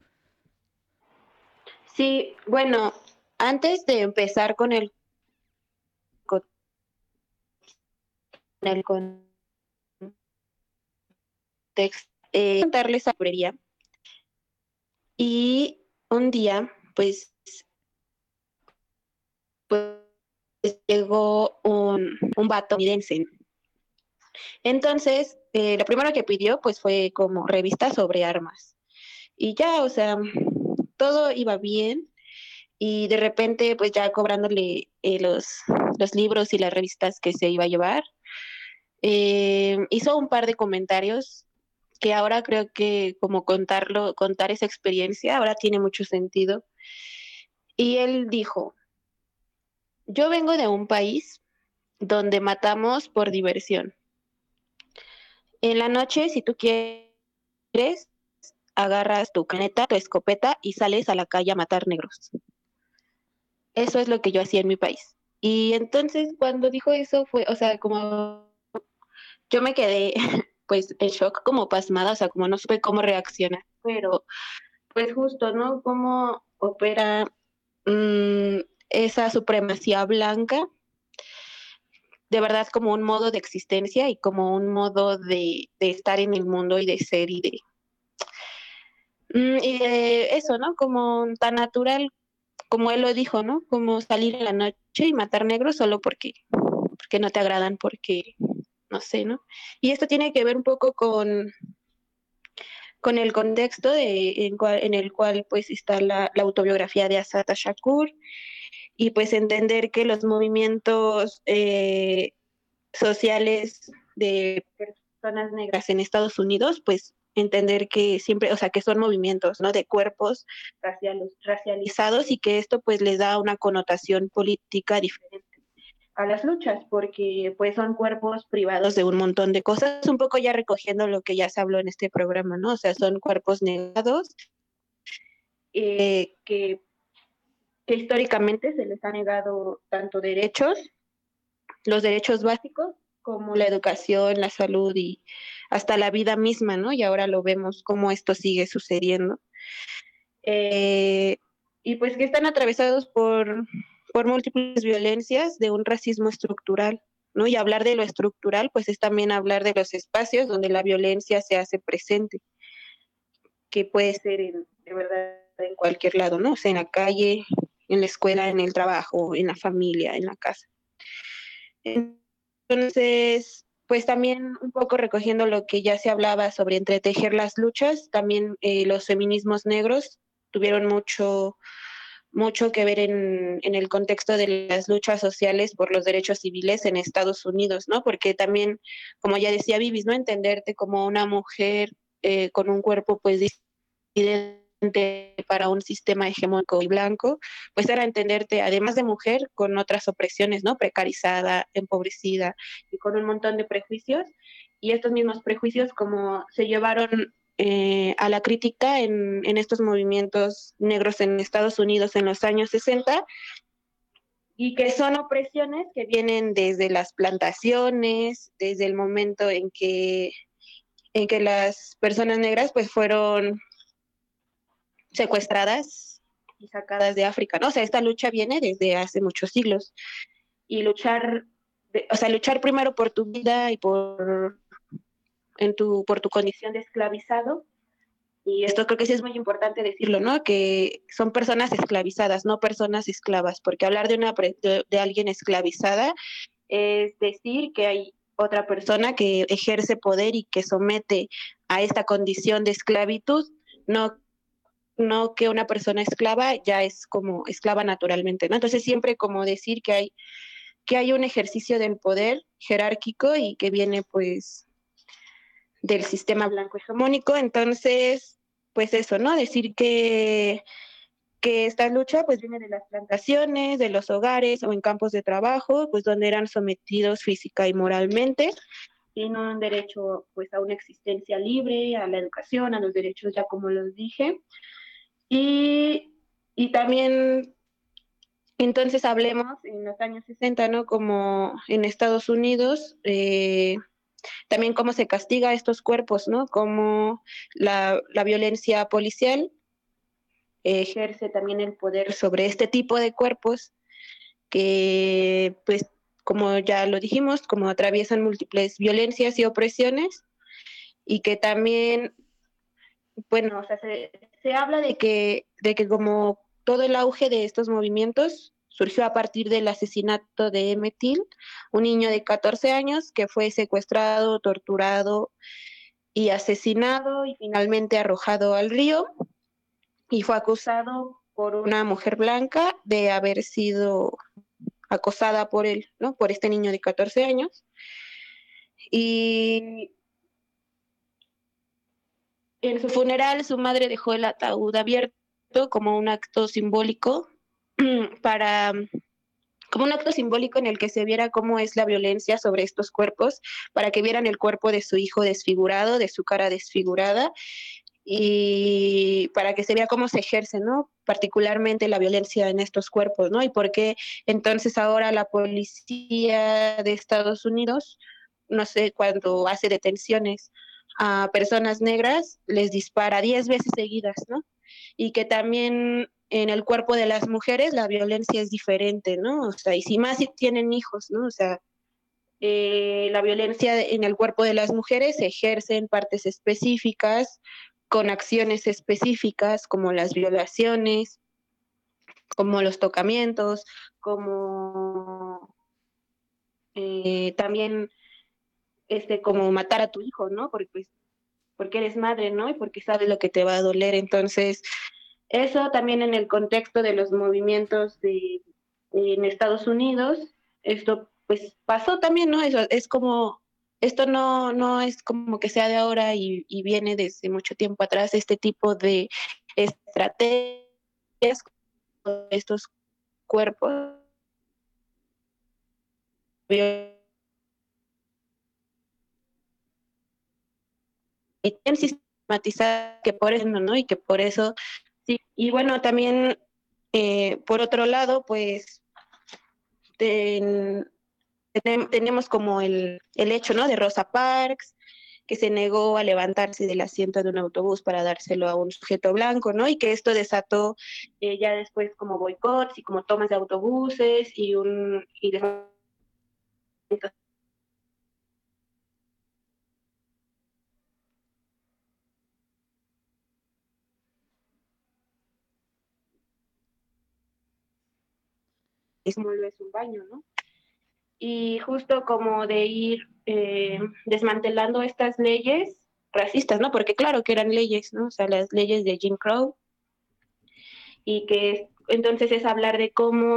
Sí, bueno, antes de empezar con el contexto, contarles a la librería Y un día, pues llegó un vato estadounidense. Entonces, lo primero que pidió, pues fue como revistas sobre armas. Y ya, o sea, todo iba bien. Y de repente, pues ya cobrándole los libros y las revistas que se iba a llevar, hizo un par de comentarios que ahora creo que como contar esa experiencia, ahora tiene mucho sentido. Y él dijo, yo vengo de un país donde matamos por diversión. En la noche, si tú quieres, agarras tu caneta, tu escopeta y sales a la calle a matar negros. Eso es lo que yo hacía en mi país. Y entonces cuando dijo eso fue, o sea, como yo me quedé pues en shock, como pasmada, o sea, como no supe cómo reaccionar, pero pues justo, ¿no? Cómo opera esa supremacía blanca, de verdad como un modo de existencia y como un modo de estar en el mundo y de ser y de eso, ¿no? Como tan natural, como él lo dijo, ¿no? Como salir en la noche y matar negros solo porque no te agradan, porque no sé, ¿no? Y esto tiene que ver un poco con el contexto en el cual pues está la autobiografía de Assata Shakur y pues entender que los movimientos sociales de personas negras en Estados Unidos, pues entender que siempre, o sea, que son movimientos, ¿no? De cuerpos racializados y que esto pues les da una connotación política diferente a las luchas, porque pues son cuerpos privados de un montón de cosas, un poco ya recogiendo lo que ya se habló en este programa, ¿no? O sea, son cuerpos negados que históricamente se les ha negado tanto derechos, los derechos básicos, como la educación, la salud y hasta la vida misma, ¿no? Y ahora lo vemos cómo esto sigue sucediendo. Y pues que están atravesados por múltiples violencias de un racismo estructural, ¿no? Y hablar de lo estructural, pues es también hablar de los espacios donde la violencia se hace presente, que puede ser de verdad en cualquier lado, ¿no? O sea, en la calle, en la escuela, en el trabajo, en la familia, en la casa. Entonces, pues también un poco recogiendo lo que ya se hablaba sobre entretejer las luchas, también los feminismos negros tuvieron mucho que ver en el contexto de las luchas sociales por los derechos civiles en Estados Unidos, ¿no? Porque también, como ya decía Vivis, ¿no? Entenderte como una mujer con un cuerpo pues disidente para un sistema hegemónico y blanco, pues era entenderte, además de mujer, con otras opresiones, ¿no? Precarizada, empobrecida y con un montón de prejuicios. Y estos mismos prejuicios como se llevaron a la crítica en estos movimientos negros en Estados Unidos en los años 60 y que son opresiones que vienen desde las plantaciones, desde el momento en que las personas negras pues fueron secuestradas y sacadas de África, ¿no? O sea, esta lucha viene desde hace muchos siglos y luchar primero por tu vida y por tu condición de esclavizado. Y esto creo que sí es muy importante decirlo, ¿no? Que son personas esclavizadas, no personas esclavas, porque hablar de alguien esclavizada es decir que hay otra persona que ejerce poder y que somete a esta condición de esclavitud, no que una persona esclava ya es como esclava naturalmente, ¿no? Entonces siempre como decir que hay un ejercicio del poder jerárquico y que viene pues del sistema blanco hegemónico. Entonces, pues eso, ¿no? Decir que esta lucha pues viene de las plantaciones, de los hogares o en campos de trabajo, pues donde eran sometidos física y moralmente, y no un derecho pues a una existencia libre, a la educación, a los derechos ya como los dije. Y también, entonces hablemos en los años 60, ¿no? Como en Estados Unidos, también cómo se castiga a estos cuerpos, ¿no? Como la violencia policial ejerce también el poder sobre este tipo de cuerpos que, pues, como ya lo dijimos, como atraviesan múltiples violencias y opresiones y que también bueno, o sea, se habla de que como todo el auge de estos movimientos surgió a partir del asesinato de Emmett Till, un niño de 14 años que fue secuestrado, torturado y asesinado y finalmente arrojado al río, y fue acusado por una mujer blanca de haber sido acosada por él, ¿no? Por este niño de 14 años. Y en su funeral su madre dejó el ataúd abierto como un acto simbólico para como un acto simbólico en el que se viera cómo es la violencia sobre estos cuerpos, para que vieran el cuerpo de su hijo desfigurado, de su cara desfigurada, y para que se vea cómo se ejerce, ¿no? Particularmente la violencia en estos cuerpos, ¿no? Y por qué entonces ahora la policía de Estados Unidos, no sé, cuando hace detenciones a personas negras, les dispara 10 veces seguidas, ¿no? Y que también en el cuerpo de las mujeres la violencia es diferente, ¿no? O sea, y si más si tienen hijos, ¿no? O sea, la violencia en el cuerpo de las mujeres se ejerce en partes específicas, con acciones específicas como las violaciones, como los tocamientos, como también como matar a tu hijo, ¿no? Porque eres madre, ¿no? Y porque sabes lo que te va a doler. Entonces, eso también en el contexto de los movimientos en Estados Unidos, esto pues pasó también, ¿no? Eso es como, esto no es como que sea de ahora y viene desde mucho tiempo atrás, este tipo de estrategias con estos cuerpos y sistematizar que por eso, ¿no? Y que por eso, sí. Y bueno, también, por otro lado, pues, tenemos como el hecho, ¿no? De Rosa Parks, que se negó a levantarse del asiento de un autobús para dárselo a un sujeto blanco, ¿no? Y que esto desató ya después como boicots y como tomas de autobuses y de es un baño, ¿no? Y justo como de ir desmantelando estas leyes racistas, ¿no? Porque claro que eran leyes, ¿no? O sea, las leyes de Jim Crow, y que entonces es hablar de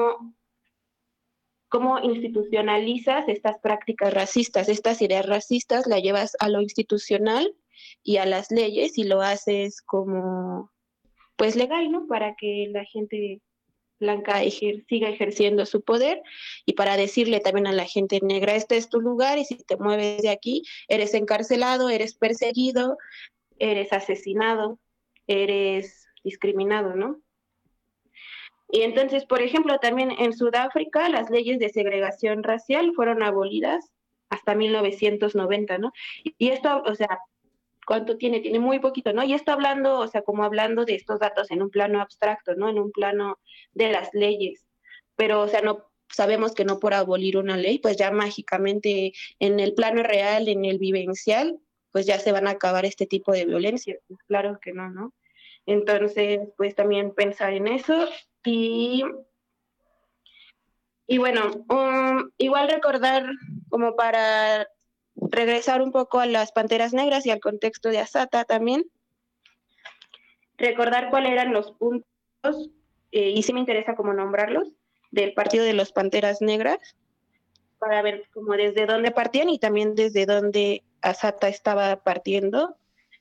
cómo institucionalizas estas prácticas racistas, estas ideas racistas, la llevas a lo institucional y a las leyes y lo haces como, pues legal, ¿no? Para que la gente blanca siga ejerciendo su poder y para decirle también a la gente negra, este es tu lugar y si te mueves de aquí, eres encarcelado, eres perseguido, eres asesinado, eres discriminado, ¿no? Y entonces, por ejemplo, también en Sudáfrica las leyes de segregación racial fueron abolidas hasta 1990, ¿no? Y esto, o sea, ¿cuánto tiene? Tiene muy poquito, ¿no? Y esto hablando, o sea, como hablando de estos datos en un plano abstracto, ¿no? En un plano de las leyes. Pero, o sea, no sabemos que no por abolir una ley, pues ya mágicamente en el plano real, en el vivencial, pues ya se van a acabar este tipo de violencia. Pues claro que no, ¿no? Entonces, pues también pensar en eso y, y bueno, igual recordar como para regresar un poco a las Panteras Negras y al contexto de Asata también, recordar cuáles eran los puntos, y sí me interesa como nombrarlos, del partido de los Panteras Negras, para ver como desde dónde partían y también desde dónde Asata estaba partiendo.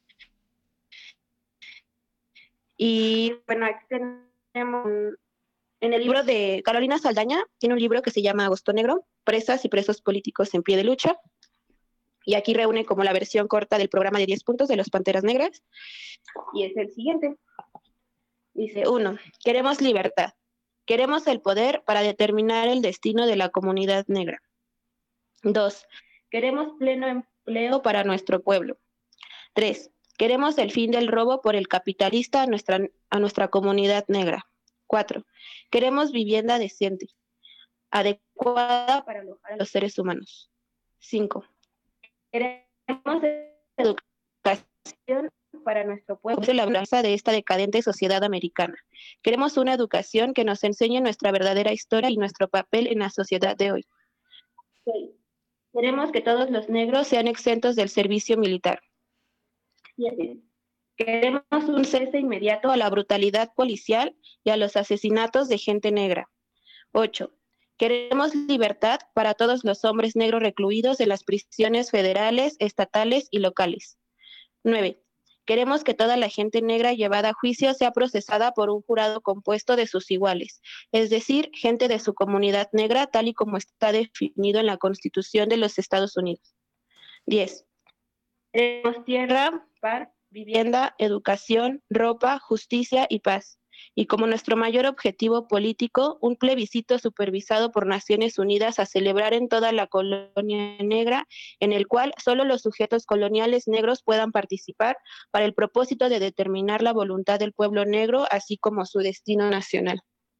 Y bueno, aquí tenemos en el libro de Carolina Saldaña, tiene un libro que se llama Agosto Negro, Presas y Presos Políticos en Pie de Lucha. Y aquí reúne como la versión corta del programa de 10 puntos de los Panteras Negras. Y es el siguiente. Dice, 1. Queremos libertad. Queremos el poder para determinar el destino de la comunidad negra. 2. Queremos pleno empleo para nuestro pueblo. 3. Queremos el fin del robo por el capitalista a nuestra comunidad negra. 4. Queremos vivienda decente, adecuada para alojar a los seres humanos. 5. Queremos educación para nuestro pueblo es la venganza de esta decadente sociedad americana. Queremos una educación que nos enseñe nuestra verdadera historia y nuestro papel en la sociedad de hoy. 6. Queremos que todos los negros sean exentos del servicio militar. 7. Queremos un cese inmediato a la brutalidad policial y a los asesinatos de gente negra. 8. Queremos libertad para todos los hombres negros recluidos en las prisiones federales, estatales y locales. 9. Queremos que toda la gente negra llevada a juicio sea procesada por un jurado compuesto de sus iguales, es decir, gente de su comunidad negra, tal y como está definido en la Constitución de los Estados Unidos. 10. Queremos tierra, paz, vivienda, educación, ropa, justicia y paz. Y como nuestro mayor objetivo político, un plebiscito supervisado por Naciones Unidas a celebrar en toda la colonia negra, en el cual solo los sujetos coloniales negros puedan participar para el propósito de determinar la voluntad del pueblo negro, así como su destino nacional.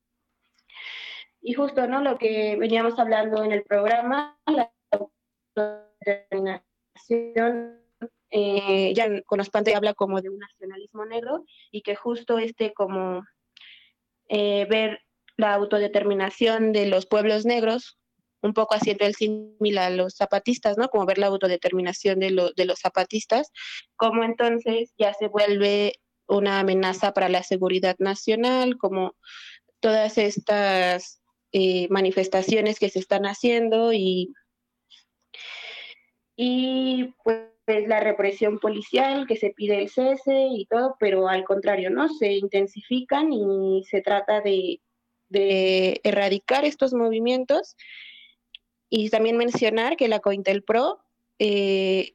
Y justo, ¿no?, lo que veníamos hablando en el programa, la autodeterminación, ya Conospante habla como de un nacionalismo negro, y que justo como ver la autodeterminación de los pueblos negros, un poco haciendo el símil a los zapatistas, ¿no? Como ver la autodeterminación de los zapatistas, como entonces ya se vuelve una amenaza para la seguridad nacional, como todas estas manifestaciones que se están haciendo y pues la represión policial, que se pide el cese y todo, pero al contrario, ¿no? Se intensifican y se trata de erradicar estos movimientos. Y también mencionar que la COINTELPRO en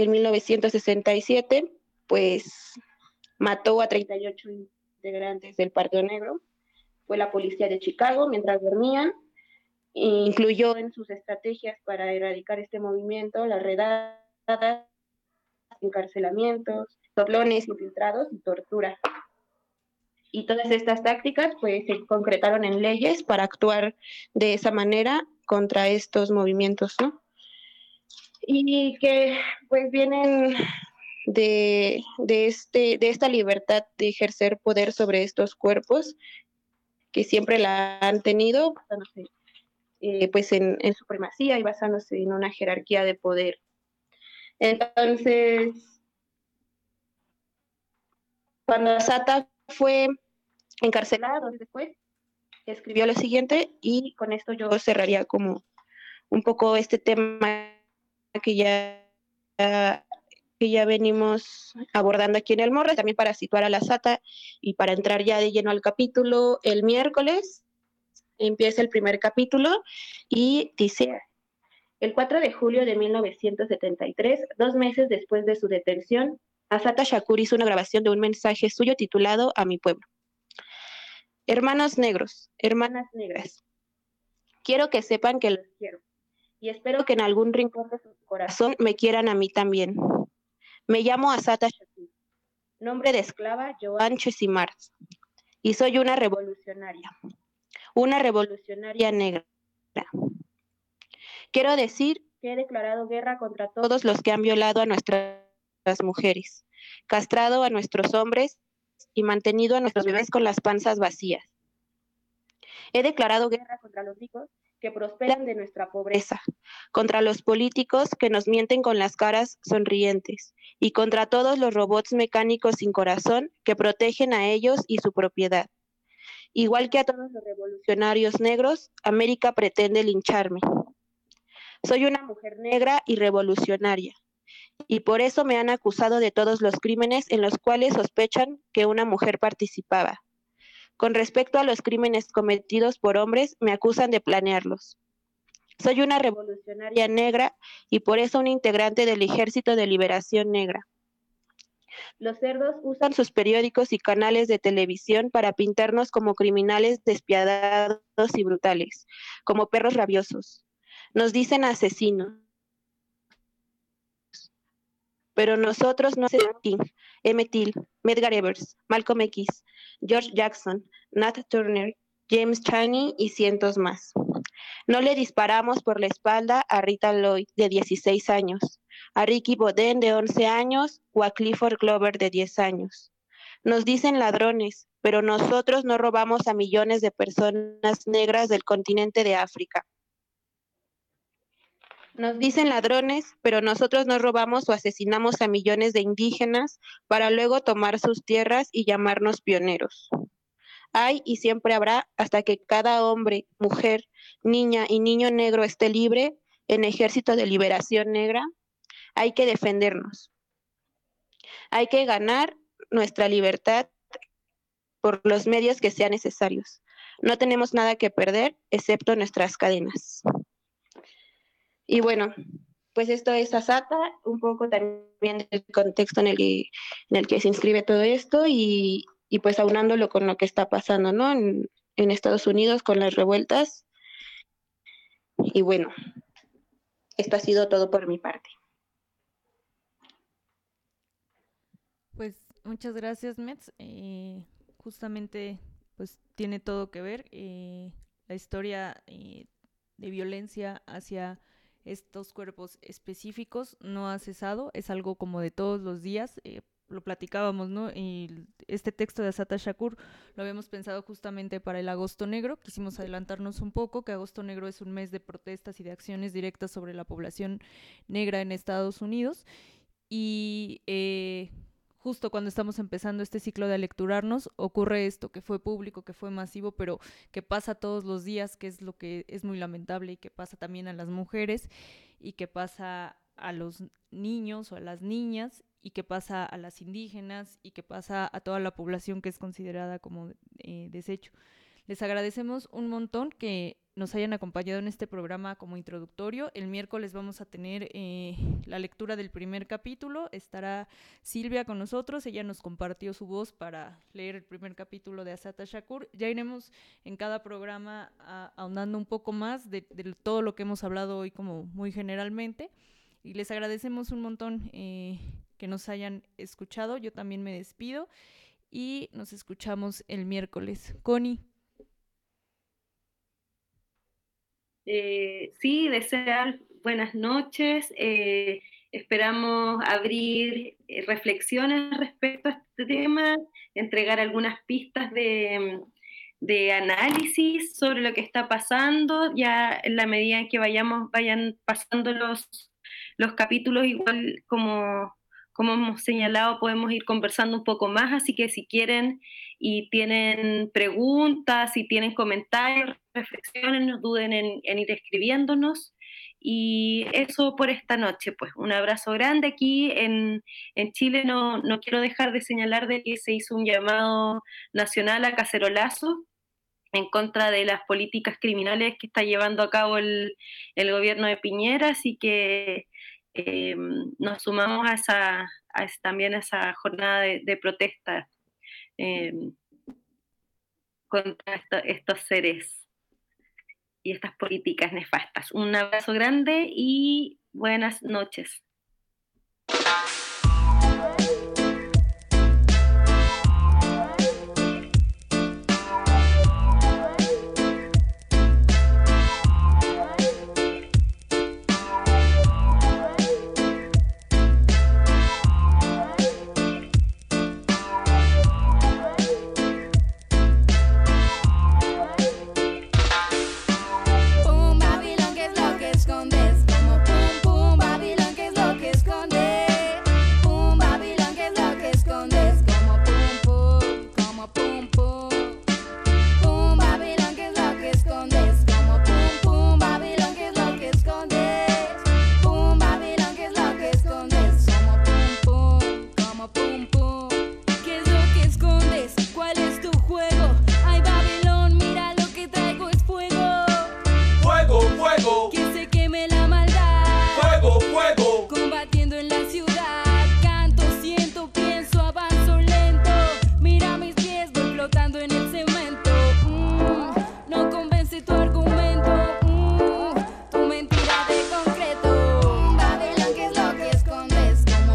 1967 pues mató a 38 integrantes del Partido Negro. Fue la policía de Chicago mientras dormían. Incluyó en sus estrategias para erradicar este movimiento las redadas, encarcelamientos, soplones infiltrados y tortura. Y todas estas tácticas pues se concretaron en leyes para actuar de esa manera contra estos movimientos, ¿no? Y que pues vienen de esta libertad de ejercer poder sobre estos cuerpos, que siempre la han tenido, basándose pues en supremacía y basándose en una jerarquía de poder. Entonces, cuando Assata fue encarcelada 2 días después, escribió lo siguiente, y con esto yo cerraría como un poco este tema que ya venimos abordando aquí en el Morras, también para situar a la Assata y para entrar ya de lleno al capítulo. El miércoles empieza el primer capítulo y dice: el 4 de julio de 1973, 2 meses después de su detención, Assata Shakur hizo una grabación de un mensaje suyo titulado A mi pueblo. Hermanos negros, hermanas negras, quiero que sepan que los quiero, y espero que en algún rincón de su corazón me quieran a mí también. Me llamo Assata Shakur, nombre de esclava Joan Chesimard, y soy una revolucionaria negra. Quiero decir que he declarado guerra contra todos los que han violado a nuestras mujeres, castrado a nuestros hombres y mantenido a nuestros bebés con las panzas vacías. He declarado guerra contra los ricos que prosperan de nuestra pobreza, contra los políticos que nos mienten con las caras sonrientes y contra todos los robots mecánicos sin corazón que protegen a ellos y su propiedad. Igual que a todos los revolucionarios negros, América pretende lincharme. Soy una mujer negra y revolucionaria, y por eso me han acusado de todos los crímenes en los cuales sospechan que una mujer participaba. Con respecto a los crímenes cometidos por hombres, me acusan de planearlos. Soy una revolucionaria negra y por eso un integrante del Ejército de Liberación Negra. Los cerdos usan sus periódicos y canales de televisión para pintarnos como criminales despiadados y brutales, como perros rabiosos. Nos dicen asesinos. Pero nosotros no somos King, Emmett Till, Medgar Evers, Malcolm X, George Jackson, Nat Turner, James Chaney y cientos más. No le disparamos por la espalda a Rita Lloyd, de 16 años, a Ricky Boden de 11 años o a Clifford Glover de 10 años. Nos dicen ladrones, pero nosotros no robamos a millones de personas negras del continente de África. Nos dicen ladrones, pero nosotros no robamos o asesinamos a millones de indígenas para luego tomar sus tierras y llamarnos pioneros. Hay y siempre habrá hasta que cada hombre, mujer, niña y niño negro esté libre en Ejército de Liberación Negra. Hay que defendernos. Hay que ganar nuestra libertad por los medios que sean necesarios. No tenemos nada que perder excepto nuestras cadenas. Y bueno, pues esto es ASATA, un poco también del contexto en el que se inscribe todo esto y pues aunándolo con lo que está pasando, ¿no? En Estados Unidos con las revueltas. Y bueno, esto ha sido todo por mi parte. Pues muchas gracias, Mets. Justamente pues tiene todo que ver la historia de violencia hacia estos cuerpos específicos no ha cesado, es algo como de todos los días. Lo platicábamos, ¿no? Y este texto de Assata Shakur lo habíamos pensado justamente para el Agosto Negro. Quisimos adelantarnos un poco, que Agosto Negro es un mes de protestas y de acciones directas sobre la población negra en Estados Unidos. Y justo cuando estamos empezando este ciclo de alecturarnos, ocurre esto, que fue público, que fue masivo, pero que pasa todos los días, que es lo que es muy lamentable y que pasa también a las mujeres y que pasa a los niños o a las niñas y que pasa a las indígenas y que pasa a toda la población que es considerada como desecho. Les agradecemos un montón que nos hayan acompañado en este programa como introductorio. El miércoles vamos a tener la lectura del primer capítulo. Estará Silvia con nosotros. Ella nos compartió su voz para leer el primer capítulo de Assata Shakur. Ya iremos en cada programa ahondando un poco más de todo lo que hemos hablado hoy como muy generalmente. Y les agradecemos un montón que nos hayan escuchado. Yo también me despido y nos escuchamos el miércoles. Connie. Sí, desear buenas noches. Esperamos abrir reflexiones respecto a este tema, entregar algunas pistas de análisis sobre lo que está pasando. Ya en la medida en que vayan pasando los capítulos, igual como hemos señalado, podemos ir conversando un poco más, así que si quieren y tienen preguntas, si tienen comentarios, reflexiones, no duden en ir escribiéndonos. Y eso por esta noche, pues un abrazo grande. Aquí en Chile no quiero dejar de señalar de que se hizo un llamado nacional a cacerolazo en contra de las políticas criminales que está llevando a cabo el gobierno de Piñera, así que nos sumamos también a esa jornada de protesta contra estos seres y estas políticas nefastas. Un abrazo grande y buenas noches.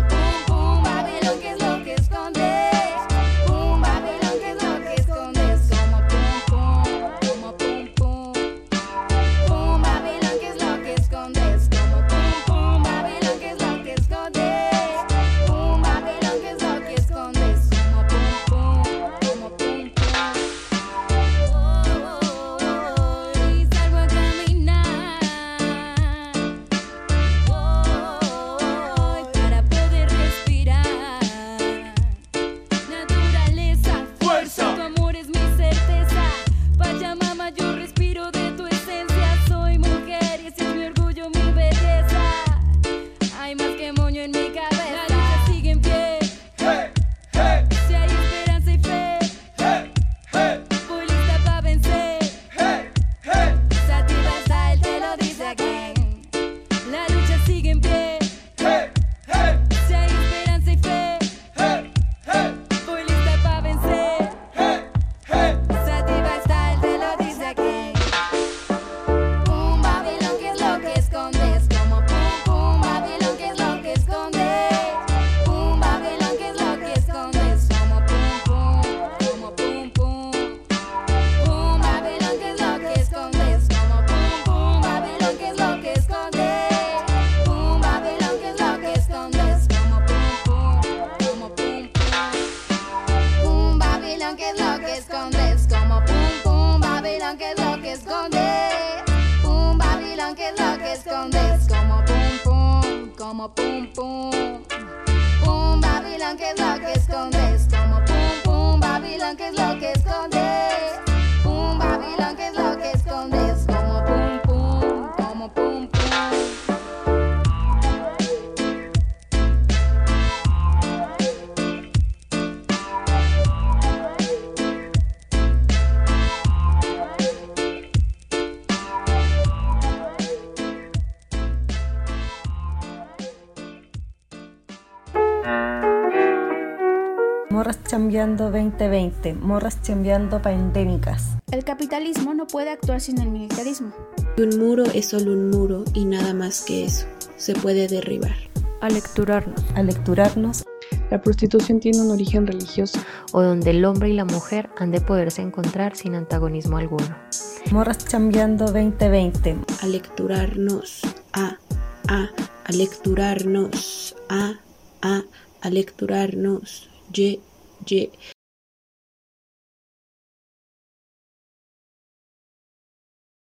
¿Qué es lo que escondes? Babilón, ¿qué es lo que escondes? Pum, Babilón, ¿qué es lo que escondes? Como pum, pum, como pum, pum. Pum, Babilón, ¿qué es lo que escondes? Como pum, pum, Babilón, ¿qué es lo que escondes? Pum, Babilón, ¿qué es lo que escondes? Como pum, pum, como pum, pum. Morras chambeando 2020, morras chambeando pandémicas. El capitalismo no puede actuar sin el militarismo. Un muro es solo un muro y nada más que eso. Se puede derribar. A lecturarnos. La prostitución tiene un origen religioso. O donde el hombre y la mujer han de poderse encontrar sin antagonismo alguno. Morras chambeando 2020. A lecturarnos. A lecturarnos. A lecturarnos.